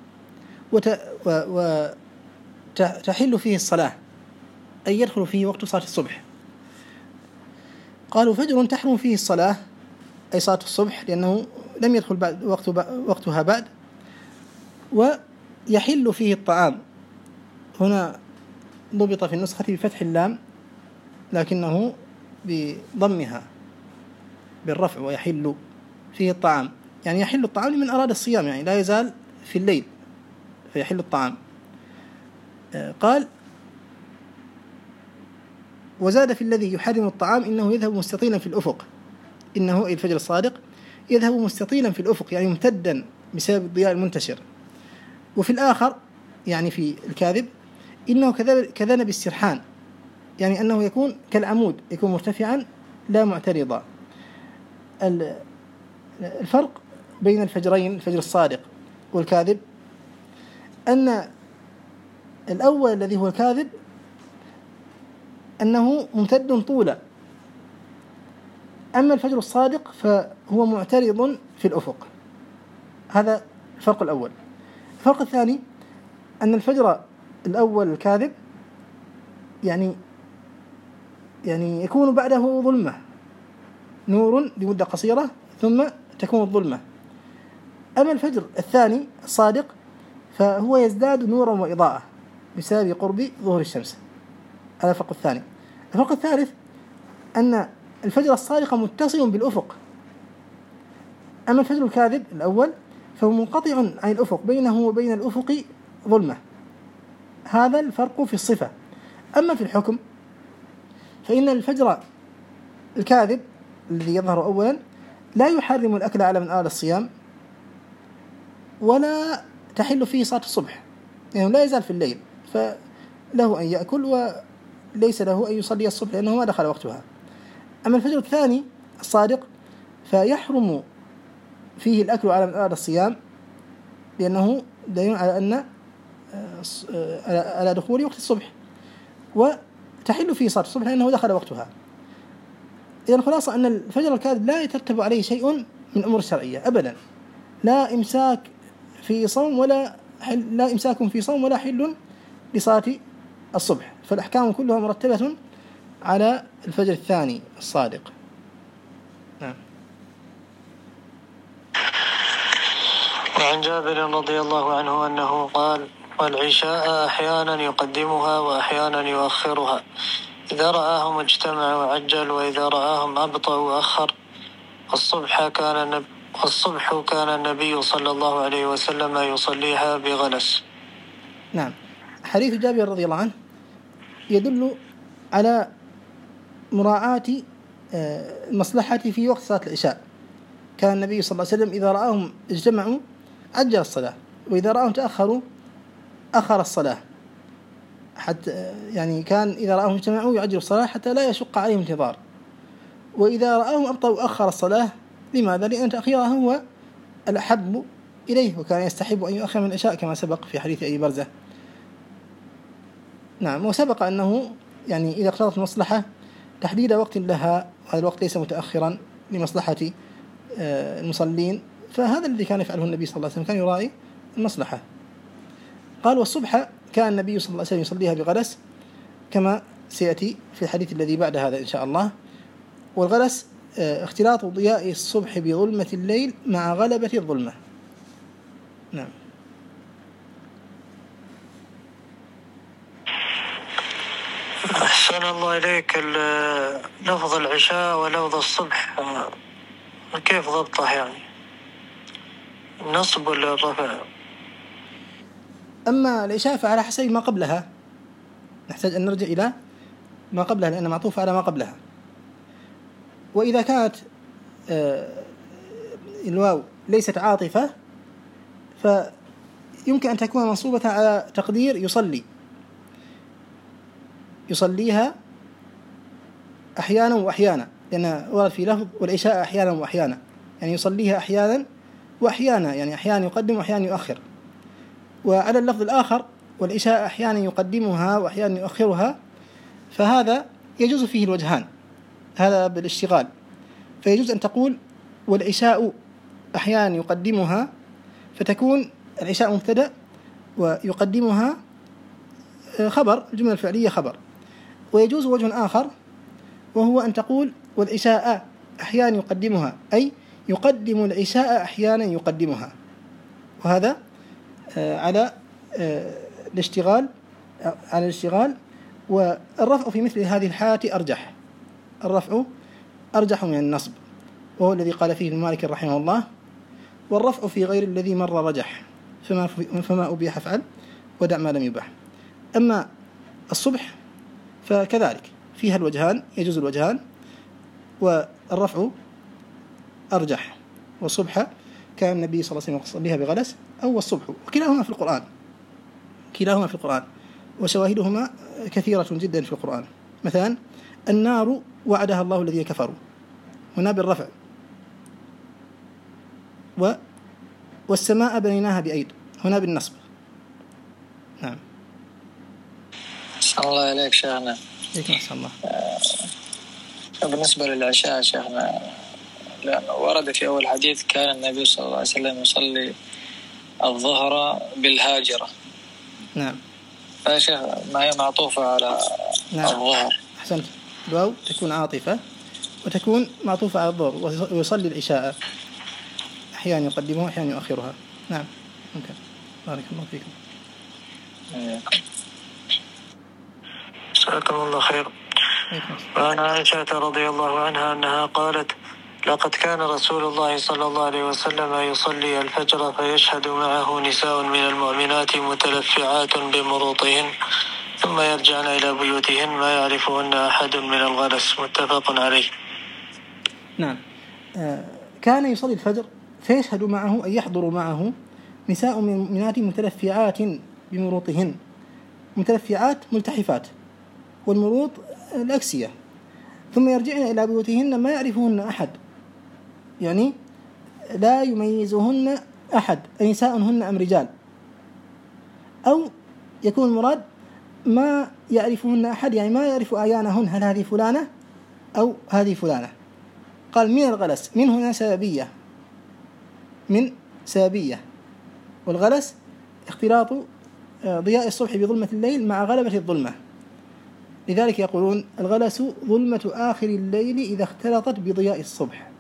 وتحل فيه الصلاة أي يدخل فيه وقت صلاة الصبح. قالوا فجر تحرم فيه الصلاة أي صلاة الصبح لأنه لم يدخل بعد وقتها بعد، ويحل فيه الطعام. هنا ضبط في النسخة بفتح اللام لكنه بضمها بالرفع، ويحل فيه الطعام يعني يحل الطعام لمن أراد الصيام، يعني لا يزال في الليل فيحل الطعام. قال: وزاد في الذي يحرم الطعام إنه يذهب مستطيلا في الأفق. إنه أي الفجر الصادق يذهب مستطيلا في الأفق يعني ممتدا بسبب الضياء المنتشر. وفي الآخر يعني في الكاذب إنه كذنب السرحان، يعني أنه يكون كالعمود، يكون مرتفعا لا معترضا. الفرق بين الفجرين، الفجر الصادق والكاذب، أن الأول الذي هو الكاذب أنه ممتد طولا، أما الفجر الصادق فهو معترض في الأفق. هذا الفرق الأول. الفرق الثاني أن الفجر الأول الكاذب يعني يكون بعده ظلمة، نور لمدة قصيرة ثم تكون الظلمة. أما الفجر الثاني الصادق فهو يزداد نورا وإضاءة بسبب قرب ظهور الشمس. هذا الفرق الثاني. الفرق الثالث أن الفجر الصادق متصل بالأفق، أما الفجر الكاذب الأول فهو منقطع عن الأفق، بينه وبين الأفق ظلمة. هذا الفرق في الصفة. أما في الحكم فإن الفجر الكاذب الذي يظهر أولا لا يحرم الأكل على من آل الصيام، ولا تحل فيه صلاة الصبح، يعني لا يزال في الليل، فله أن يأكل وليس له أن يصلي الصبح لأنه ما دخل وقتها. أما الفجر الثاني الصادق فيحرم فيه الأكل على من آل الصيام لأنه دليل على أن على دخول وقت الصبح، وتحل فيه صلاة الصبح لأنه دخل وقتها. إذا الخلاصة أن الفجر الكاذب لا يترتب عليه شيء من أمور الشرعية أبدا، لا إمساك في صوم ولا لا إمساك في صوم ولا حل لصلاة الصبح، فالأحكام كلها مرتبة على الفجر الثاني الصادق. نعم. وعن جابر رضي الله عنه أنه قال: والعشاء أحيانا يقدمها وأحيانا يؤخرها، إذا رآهم اجتمع وعجل، وإذا رآهم أبطأ وأخر. الصبح كان النبي صلى الله عليه وسلم يصليها بغلس. نعم. حديث جابر رضي الله عنه يدل على مراعاة المصلحة في وقت صلاة العشاء. كان النبي صلى الله عليه وسلم إذا رآهم اجتمعوا عجل الصلاة، وإذا رآهم تأخروا أخر الصلاة، حتى يعني كان إذا رآهم اجتمعوا يعجل الصلاة حتى لا يشق عليهم انتظار، وإذا رآهم أبطأوا أخر الصلاة. لماذا؟ لأن تأخيرها هو الأحب إليه، وكان يستحب أن يؤخر من العشاء كما سبق في حديث أبي برزة. نعم. وسبق أنه يعني إذا اقتضت المصلحة تحديد وقت لها، وهذا الوقت ليس متأخرا لمصلحة المصلين، فهذا الذي كان يفعله النبي صلى الله عليه وسلم، كان يراعي المصلحة. قال: والصبح كان النبي صلى الله عليه وسلم يصليها بغلس، كما سيأتي في الحديث الذي بعد هذا إن شاء الله. والغلس اختلاط ضياء الصبح بظلمة الليل مع غلبة الظلمة. نعم. أحسن الله إليك. لفظ العشاء ولفظ الصبح كيف ضبطه؟ يعني النصب ولا الرفع؟ أما العشاء فعلى حسب ما قبلها، نحتاج أن نرجع إلى ما قبلها لأن معطوف على ما قبلها. وإذا كانت الواو ليست عاطفة فيمكن أن تكون منصوبة على تقدير يصليها أحيانا وأحيانا، لأن ورد في لفظ والعشاء أحيانا وأحيانا، يعني يصليها أحيانا وأحيانا، يعني أحيانا يقدم وأحيانا يؤخر. وعلى اللفظ الآخر والعشاء أحيانا يقدمها وأحيانا يؤخرها، فهذا يجوز فيه الوجهان، هذا بالاشتغال. فيجوز أن تقول والعشاء أحيانا يقدمها، فتكون العشاء مبتدأ ويقدمها خبر، الجملة الفعلية خبر. ويجوز وجه آخر وهو أن تقول والعشاء أحيانا يقدمها، أي يقدم العشاء أحيانا يقدمها، وهذا على الاشتغال. والرفع في مثل هذه الحالة أرجح، الرفع أرجح من النصب، وهو الذي قال فيه المالكي رحمه الله: والرفع في غير الذي مر رجح، فما أبيح فعل ودع ما لم يباح. أما الصبح فكذلك فيها الوجهان، يجوز الوجهان، والرفع أرجح. والصبح كان النبي صلى الله عليه وسلم يصليها بغلس أو الصبح، وكلاهما في القرآن، وشواهدهما كثيرة جدا في القرآن. مثلا النار وعدها الله الذين كفروا، هنا بالرفع. والسماء بنيناها بأيد، هنا بالنصب. نعم. أحسن الله إليك شيخنا. أحسن الله. بالنسبة للعشاء شيخنا، ورد في أول حديث كان النبي صلى الله عليه وسلم يصلي الظهر بالهاجرة. نعم. فشيخ ما هي معطوفة على الظهر؟ أحسنت. الواو تكون عاطفة وتكون معطوفة على الظهر، ويصلي العشاء أحيانا يقدمها أحيانا يؤخرها. نعم ممكن. بارك الله فيكم. جزاكم الله خير. وعن عائشة رضي الله عنها أنها قالت: لقد كان رسول الله صلى الله عليه وسلم يصلي الفجر فيشهد معه نساء من المؤمنات متلفعات بمروطهن، ثم يرجعن إلى بيوتهن ما يعرفهن أحد من الغلس. متفق عليه. نعم. كان يصلي الفجر فيشهد معه أي يحضر معه نساء من المؤمنات متلفعات بمروطهن. متلفعات ملتحفات، والمروط الأكسية. ثم يرجعن إلى بيوتهن ما يعرفهن أحد، يعني لا يميزهن أحد، أي نساء أم رجال، أو يكون المراد ما يعرفهن أحد، يعني ما يعرف أعيانهن، هل هذه فلانة أو هذه فلانة. قال من الغلس، من هنا سببية، من سببية، والغلس اختلاط ضياء الصبح بظلمة الليل مع غلبة الظلمة، لذلك يقولون الغلس ظلمة آخر الليل إذا اختلطت بضياء الصبح.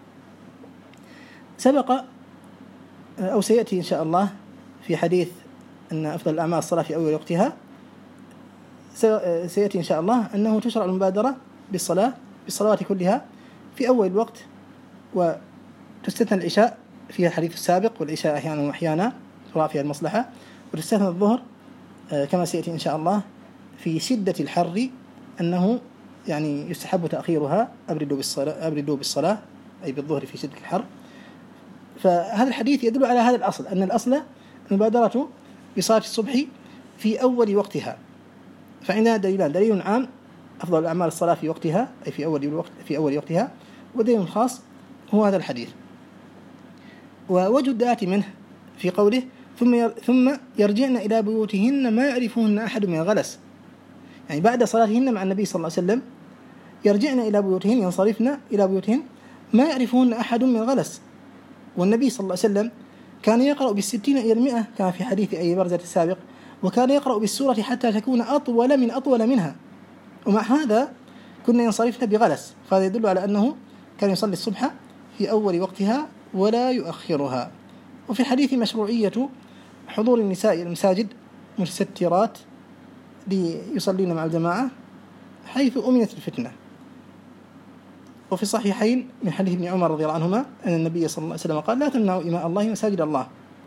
سبق أو سيأتي إن شاء الله في حديث أن أفضل الأعمال الصلاة في أول وقتها، سيأتي إن شاء الله أنه تشرع المبادرة بالصلوات كلها في أول الوقت، وتستثنى العشاء فيها الحديث السابق، والعشاء أحيانا وأحيانا تراعى فيها المصلحة، وتستثنى الظهر كما سيأتي إن شاء الله في شدة الحر أنه يعني يستحب تأخيرها، أبردوا بالصلاة أي بالظهر في شدة الحر. فهذا الحديث يدل على هذا الأصل، أن الأصل المبادرة بصلاة الصبح في أول وقتها. فعندنا دليلان، دليل عام أفضل الأعمال الصلاة في وقتها أي في أول وقتها، ودليل خاص هو هذا الحديث. ووجه الآتي منه في قوله ثم يرجعن إلى بيوتهن ما يعرفهن أحد من الغلس، يعني بعد صلاتهن مع النبي صلى الله عليه وسلم يرجعن إلى بيوتهن، ينصرفن إلى بيوتهن ما يعرفهن أحد من الغلس. والنبي صلى الله عليه وسلم كان يقرأ بالستين إلى 100 كما في حديث أبي برزة السابق، وكان يقرأ بالسورة حتى تكون أطول منها، ومع هذا كنا ينصرفن بغلس. فهذا يدل على أنه كان يصلي الصبح في أول وقتها ولا يؤخرها. وفي الحديث مشروعية حضور النساء المساجد متسترات ليصلين مع الجماعة حيث أمنت الفتنة. وفي الصحيحين من حديث ابن عمر رضي الله عنهما أن النبي صلى الله عليه وسلم قال لا تمنعوا إماء الله مساجد الله.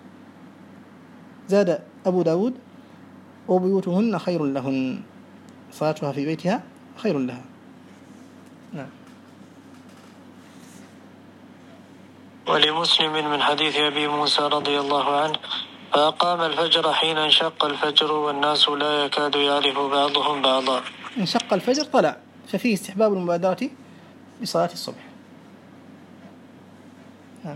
زاد أبو داود وبيوتهن خير لهن، صلاتها في بيتها خير لها. نعم. ولمسلم من حديث أبي موسى رضي الله عنه فأقام الفجر حين انشق الفجر والناس لا يكاد يعرف بعضهم بعضا. انشق الفجر طلع، ففيه استحباب المبادرة بصلاة الصبح. نعم.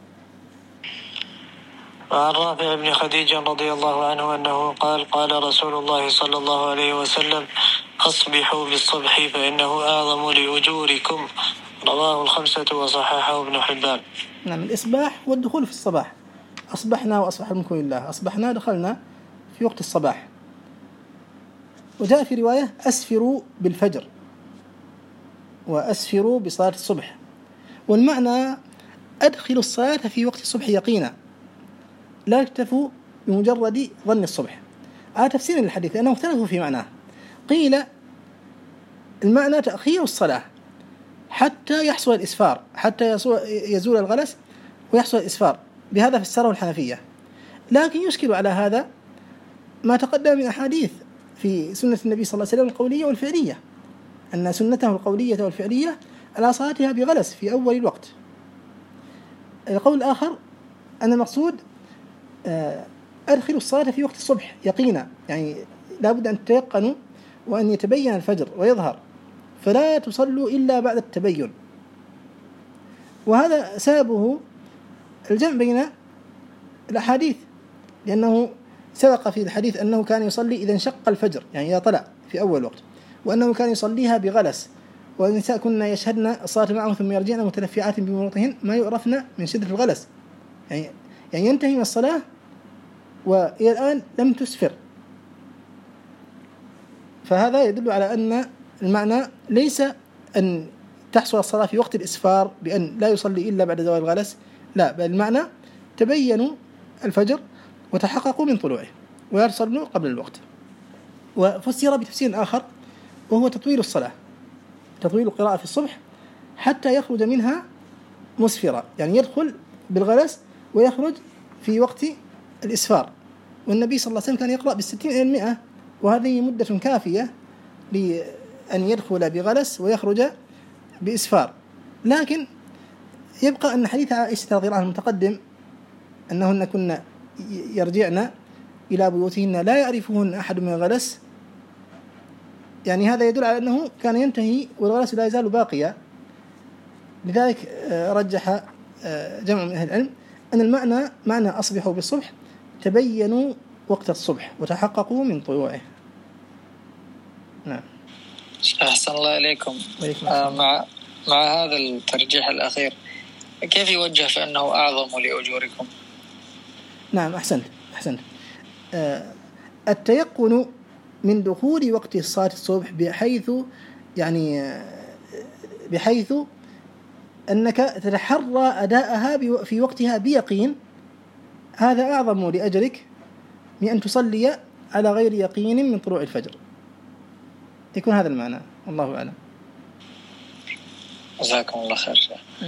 وعن رافع بن خديج رضي الله عنه أنه قال رسول الله صلى الله عليه وسلم أصبحوا بالصبح فإنه أعظم لأجوركم، رواه الخمسة وصححه ابن حبان. نعم، الإصباح والدخول في الصباح، أصبحنا وأصبح الملك لله، أصبحنا دخلنا في وقت الصباح. وجاء في رواية أسفروا بالفجر وأسفروا بصلاة الصبح، والمعنى أدخلوا الصلاة في وقت الصبح يقينا، لا يكتفوا بمجرد ظن الصبح. على تفسير الحديث أنه اختلفوا في معناه، قيل المعنى تأخير الصلاة حتى يحصل الإسفار، حتى يزول الغلس ويحصل الإسفار، بهذا فسره الحنفية. لكن يشكل على هذا ما تقدم من أحاديث في سنة النبي صلى الله عليه وسلم القولية والفعلية، أن سنته القولية والفعلية على صلاتها بغلس في أول الوقت. القول الآخر أن المقصود أدخلوا الصلاة في وقت الصبح يقينا، يعني لابد أن تتيقنوا وأن يتبين الفجر ويظهر، فلا تصلوا إلا بعد التبين. وهذا سببه الجمع بين الأحاديث، لأنه سبق في الحديث أنه كان يصلي إذا انشق الفجر، يعني إذا طلع في أول وقت، وأنه كان يصليها بغلس، والنساء كنا يشهدن الصلاة معه ثم يرجعن متلفعات بمروطهن ما يعرفن من شدة الغلس، يعني ينتهي من الصلاة وإلى الآن لم تسفر. فهذا يدل على أن المعنى ليس أن تحصل الصلاة في وقت الإسفار بأن لا يصلي إلا بعد زوال الغلس، لا، بل المعنى تبينوا الفجر وتحققوا من طلوعه ويصلوا قبل الوقت. وفسر بتفسير آخر وهو تطويل الصلاة، تطويل القراءة في الصبح حتى يخرج منها مسفرة، يعني يدخل بالغلس ويخرج في وقت الإسفار. والنبي صلى الله عليه وسلم كان يقرأ بالستين إلى 100، وهذه مدة كافية لأن يدخل بغلس ويخرج بإسفار. لكن يبقى أن حديث عائشة رضي الله عنها المتقدم أنهن كنا يرجعن إلى بيوتهن لا يعرفهن أحد من الغلس، يعني هذا يدل على أنه كان ينتهي والغلس لا يزال باقيا. لذلك رجح جمع من أهل العلم أن المعنى معنى أصبحوا بالصبح تبينوا وقت الصبح وتحققوا من طلوعه. نعم. أحسن الله إليكم. مع هذا الترجيح الأخير كيف يوجه فإنه أعظم لأجوركم؟ نعم، أحسنت. التيقن من دخول وقت صلاة الصبح بحيث أنك تتحرى أداءها في وقتها بيقين، هذا أعظم لأجرك من أن تصلي على غير يقين من طلوع الفجر. يكون هذا المعنى، الله أعلم. جزاكم الله خير.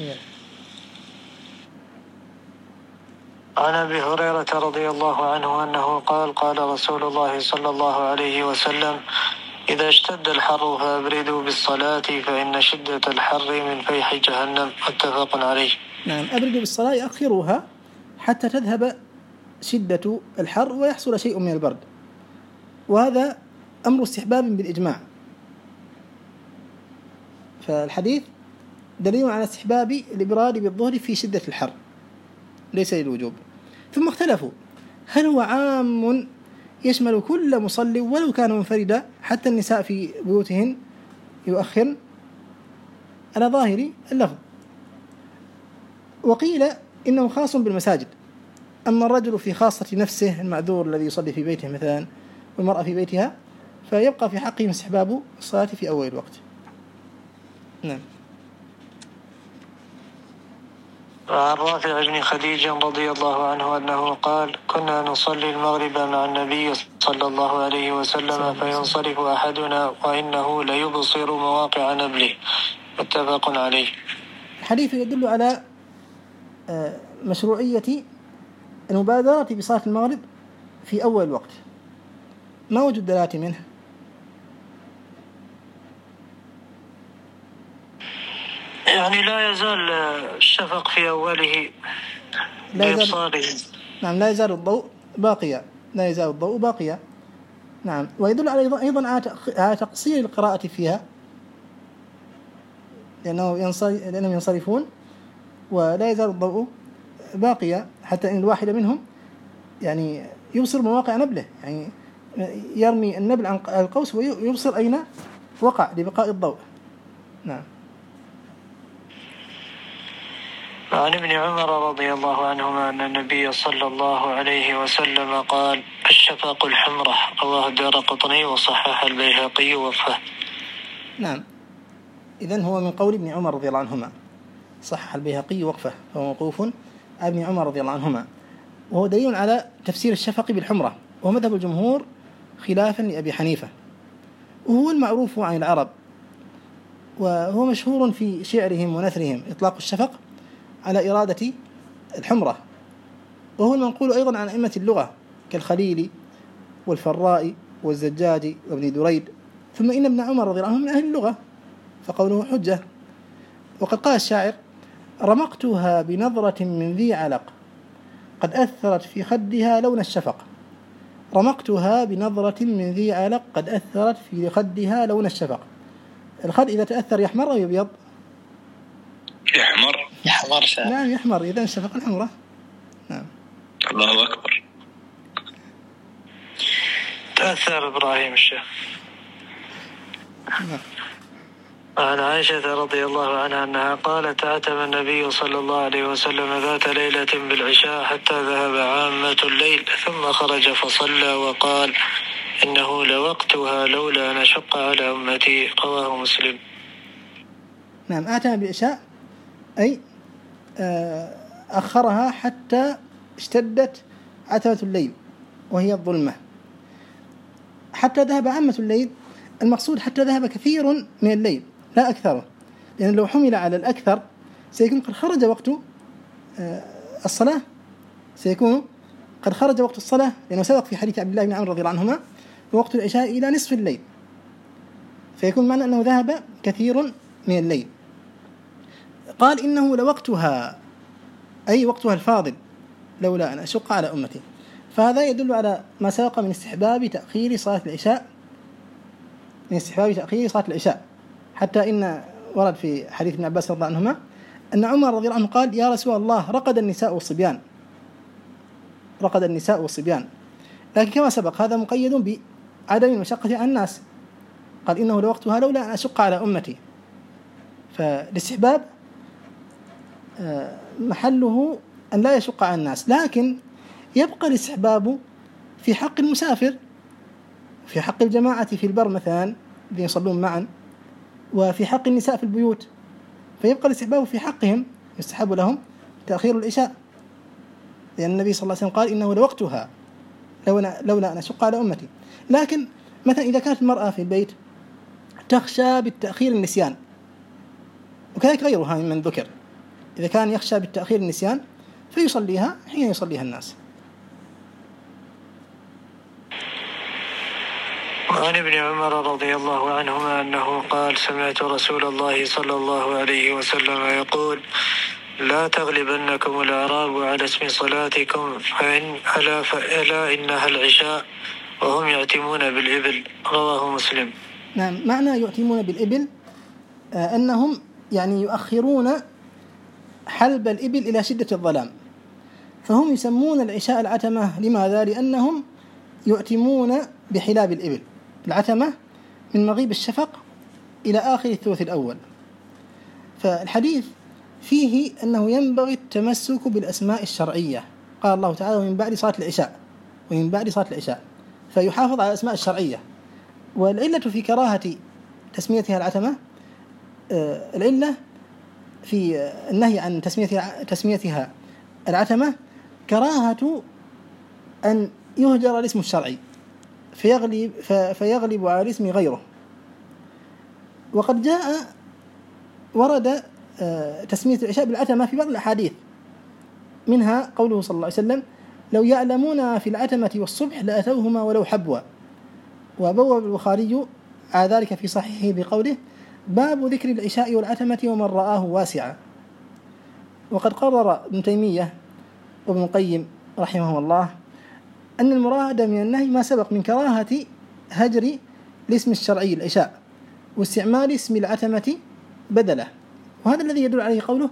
عن أبي هريرة رضي الله عنه أنه قال قال رسول الله صلى الله عليه وسلم: إذا اشتد الحر فأبردوا بالصلاة فإن شدة الحر من فيح جهنم. متفق عليه. نعم، أبردوا بالصلاة، أخروها حتى تذهب شدة الحر ويحصل شيء من البرد، وهذا أمر استحباب بالإجماع، فالحديث دليل على استحباب الإبراد بالظهر في شدة الحر ليس للوجوب. ثم اختلفوا هل هو عام يشمل كل مصلي ولو كان منفردا حتى النساء في بيوتهن يؤخرن على ظاهر اللفظ، وقيل إنه خاص بالمساجد، أما الرجل في خاصة نفسه المعذور الذي يصلي في بيته مثلا والمرأة في بيتها فيبقى في حقهم استحباب الصلاة في أول الوقت. نعم. وعن رافع بن خديج رضي الله عنه أنه قال: كنا نصلي المغرب مع النبي صلى الله عليه وسلم فينصرف أحدنا وإنه ليبصر مواقع نبله. متفق عليه. الحديث يدل على مشروعية المبادرة بصلاة المغرب في أول الوقت. ما وجد دلالة منه؟ يعني لا يزال الشفق في أوله بإبصاره. نعم، لا يزال الضوء باقيا. نعم، ويدل على أيضا على تقصير القراءة فيها، لأنهم ينصرفون ولا يزال الضوء باقيا حتى إن الواحد منهم يعني يبصر مواقع نبله، يعني يرمي النبل عن القوس ويبصر أين وقع لبقاء الضوء. نعم. عن ابن عمر رضي الله عنهما أن النبي صلى الله عليه وسلم قال: الشفاق الحمرة. رواه الدارقطني وصحح البيهقي وفاه. نعم، إذن هو من قول ابن عمر رضي الله عنهما، صحح البيهقي وقفه، فهو موقوف عن ابن عمر رضي الله عنهما، وهو دليل على تفسير الشفق بالحمرة، وهو مذهب الجمهور خلافا لأبي حنيفة، وهو المعروف عن العرب، وهو مشهور في شعرهم ونثرهم إطلاق الشفق على إرادة الحمرة، وهو المنقول أيضا عن أئمة اللغة كالخليل والفراء والزجاج وابن دريد. ثم إن ابن عمر رضي الله عنه من أهل اللغة فقوله حجة. وقد قال الشاعر: رمقتها بنظرة من ذي علق قد أثرت في خدها لون الشفق. رمقتها بنظرة من ذي علق قد أثرت في خدها لون الشفق. الخد إذا تأثر يحمر أو يبيض؟ يحمر. نعم، يحمر. إذن الشفق الحمرة. نعم. الله أكبر. تأثر إبراهيم الشيخ. نعم. عن عائشة رضي الله عنها أنها قالت: عتم النبي صلى الله عليه وسلم ذات ليلة بالعشاء حتى ذهب عامة الليل ثم خرج فصلى وقال: إنه لوقتها لولا أن أشق على أمتي. رواه مسلم. نعم، عتم بالعشاء أي أخرها حتى اشتدت عتمة الليل وهي الظلمة، حتى ذهب عامة الليل. المقصود حتى ذهب كثير من الليل لا أكثره، لأن لو حمل على الأكثر سيكون قد خرج وقت الصلاة، لأنه سبق في حديث عبد الله بن عمرو رضي الله عنهما وقت العشاء إلى نصف الليل، فيكون معنى أنه ذهب كثير من الليل. قال: إنه لوقتها أي وقتها الفاضل لولا أن أشق على أمتي. فهذا يدل على ما سبق من استحباب تأخير صلاة العشاء، حتى إن ورد في حديث ابن عباس رضي الله عنهما أن عمر رضي الله عنه قال: يا رسول الله، رقد النساء والصبيان. لكن كما سبق هذا مقيد بعدم المشقة على الناس. قال: إنه لوقتها لولا أن أشق على أمتي. فالاستحباب محله أن لا يشق على الناس، لكن يبقى الاستحباب في حق المسافر، في حق الجماعة في البر مثلا الذين يصلون معا، وفي حق النساء في البيوت، فيبقى الاستحباب في حقهم، يستحب لهم تأخير العشاء، لأن النبي صلى الله عليه وسلم قال إنه لوقتها لولا أن أشق على أمتي. لكن مثلا إذا كانت المرأة في البيت تخشى بالتأخير النسيان، وكذلك غيرها ممن ذكر، إذا كان يخشى بالتأخير النسيان فيصليها حين يصليها الناس. وعن ابن عمر رضي الله عنهما أنه قال سمعت رسول الله صلى الله عليه وسلم يقول لا تغلبنكم الأعراب على اسم صلاتكم ألا إنها العشاء وهم يأتمون بالإبل. رواه مسلم. نعم، معنى يؤتمون بالإبل أنهم يعني يؤخرون حلب الإبل إلى شدة الظلام، فهم يسمون العشاء العتمة. لماذا؟ لأنهم يؤتمون بحلاب الإبل. العتمة من مغيب الشفق إلى آخر الثلث الأول. فالحديث فيه أنه ينبغي التمسك بالأسماء الشرعية. قال الله تعالى ومن بعد صلاة العشاء، فيحافظ على الأسماء الشرعية. والعلة في كراهة تسميتها العتمة، العلة في النهي عن تسميتها العتمة كراهة أن يهجر الاسم الشرعي فيغلب على الاسم غيره. وقد ورد تسمية العشاء بالعتمة في بعض الأحاديث، منها قوله صلى الله عليه وسلم لو يعلمون في العتمة والصبح لأتوهما ولو حبوا. وبوب البخاري على ذلك في صحيحه بقوله باب ذكر العشاء والعتمة ومن رآه واسعا. وقد قرر ابن تيمية وابن القيم رحمه الله أن المراد من النهي ما سبق من كراهة هجر الاسم الشرعي العشاء واستعمال اسم العتمة بدله، وهذا الذي يدل عليه قوله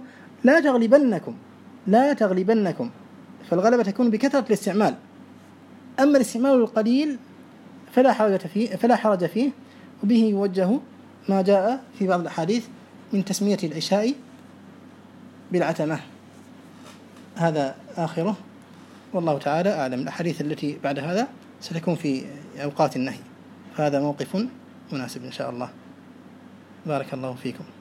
لا تغلبنكم، فالغلبة تكون بكثرة الاستعمال. أما الاستعمال القليل فلا حرج فيه، وبه يوجه ما جاء في بعض الأحاديث من تسمية العشاء بالعتمة. هذا آخره، والله تعالى أعلم. الأحاديث التي بعد هذا ستكون في أوقات النهي، فهذا موقف مناسب إن شاء الله. بارك الله فيكم.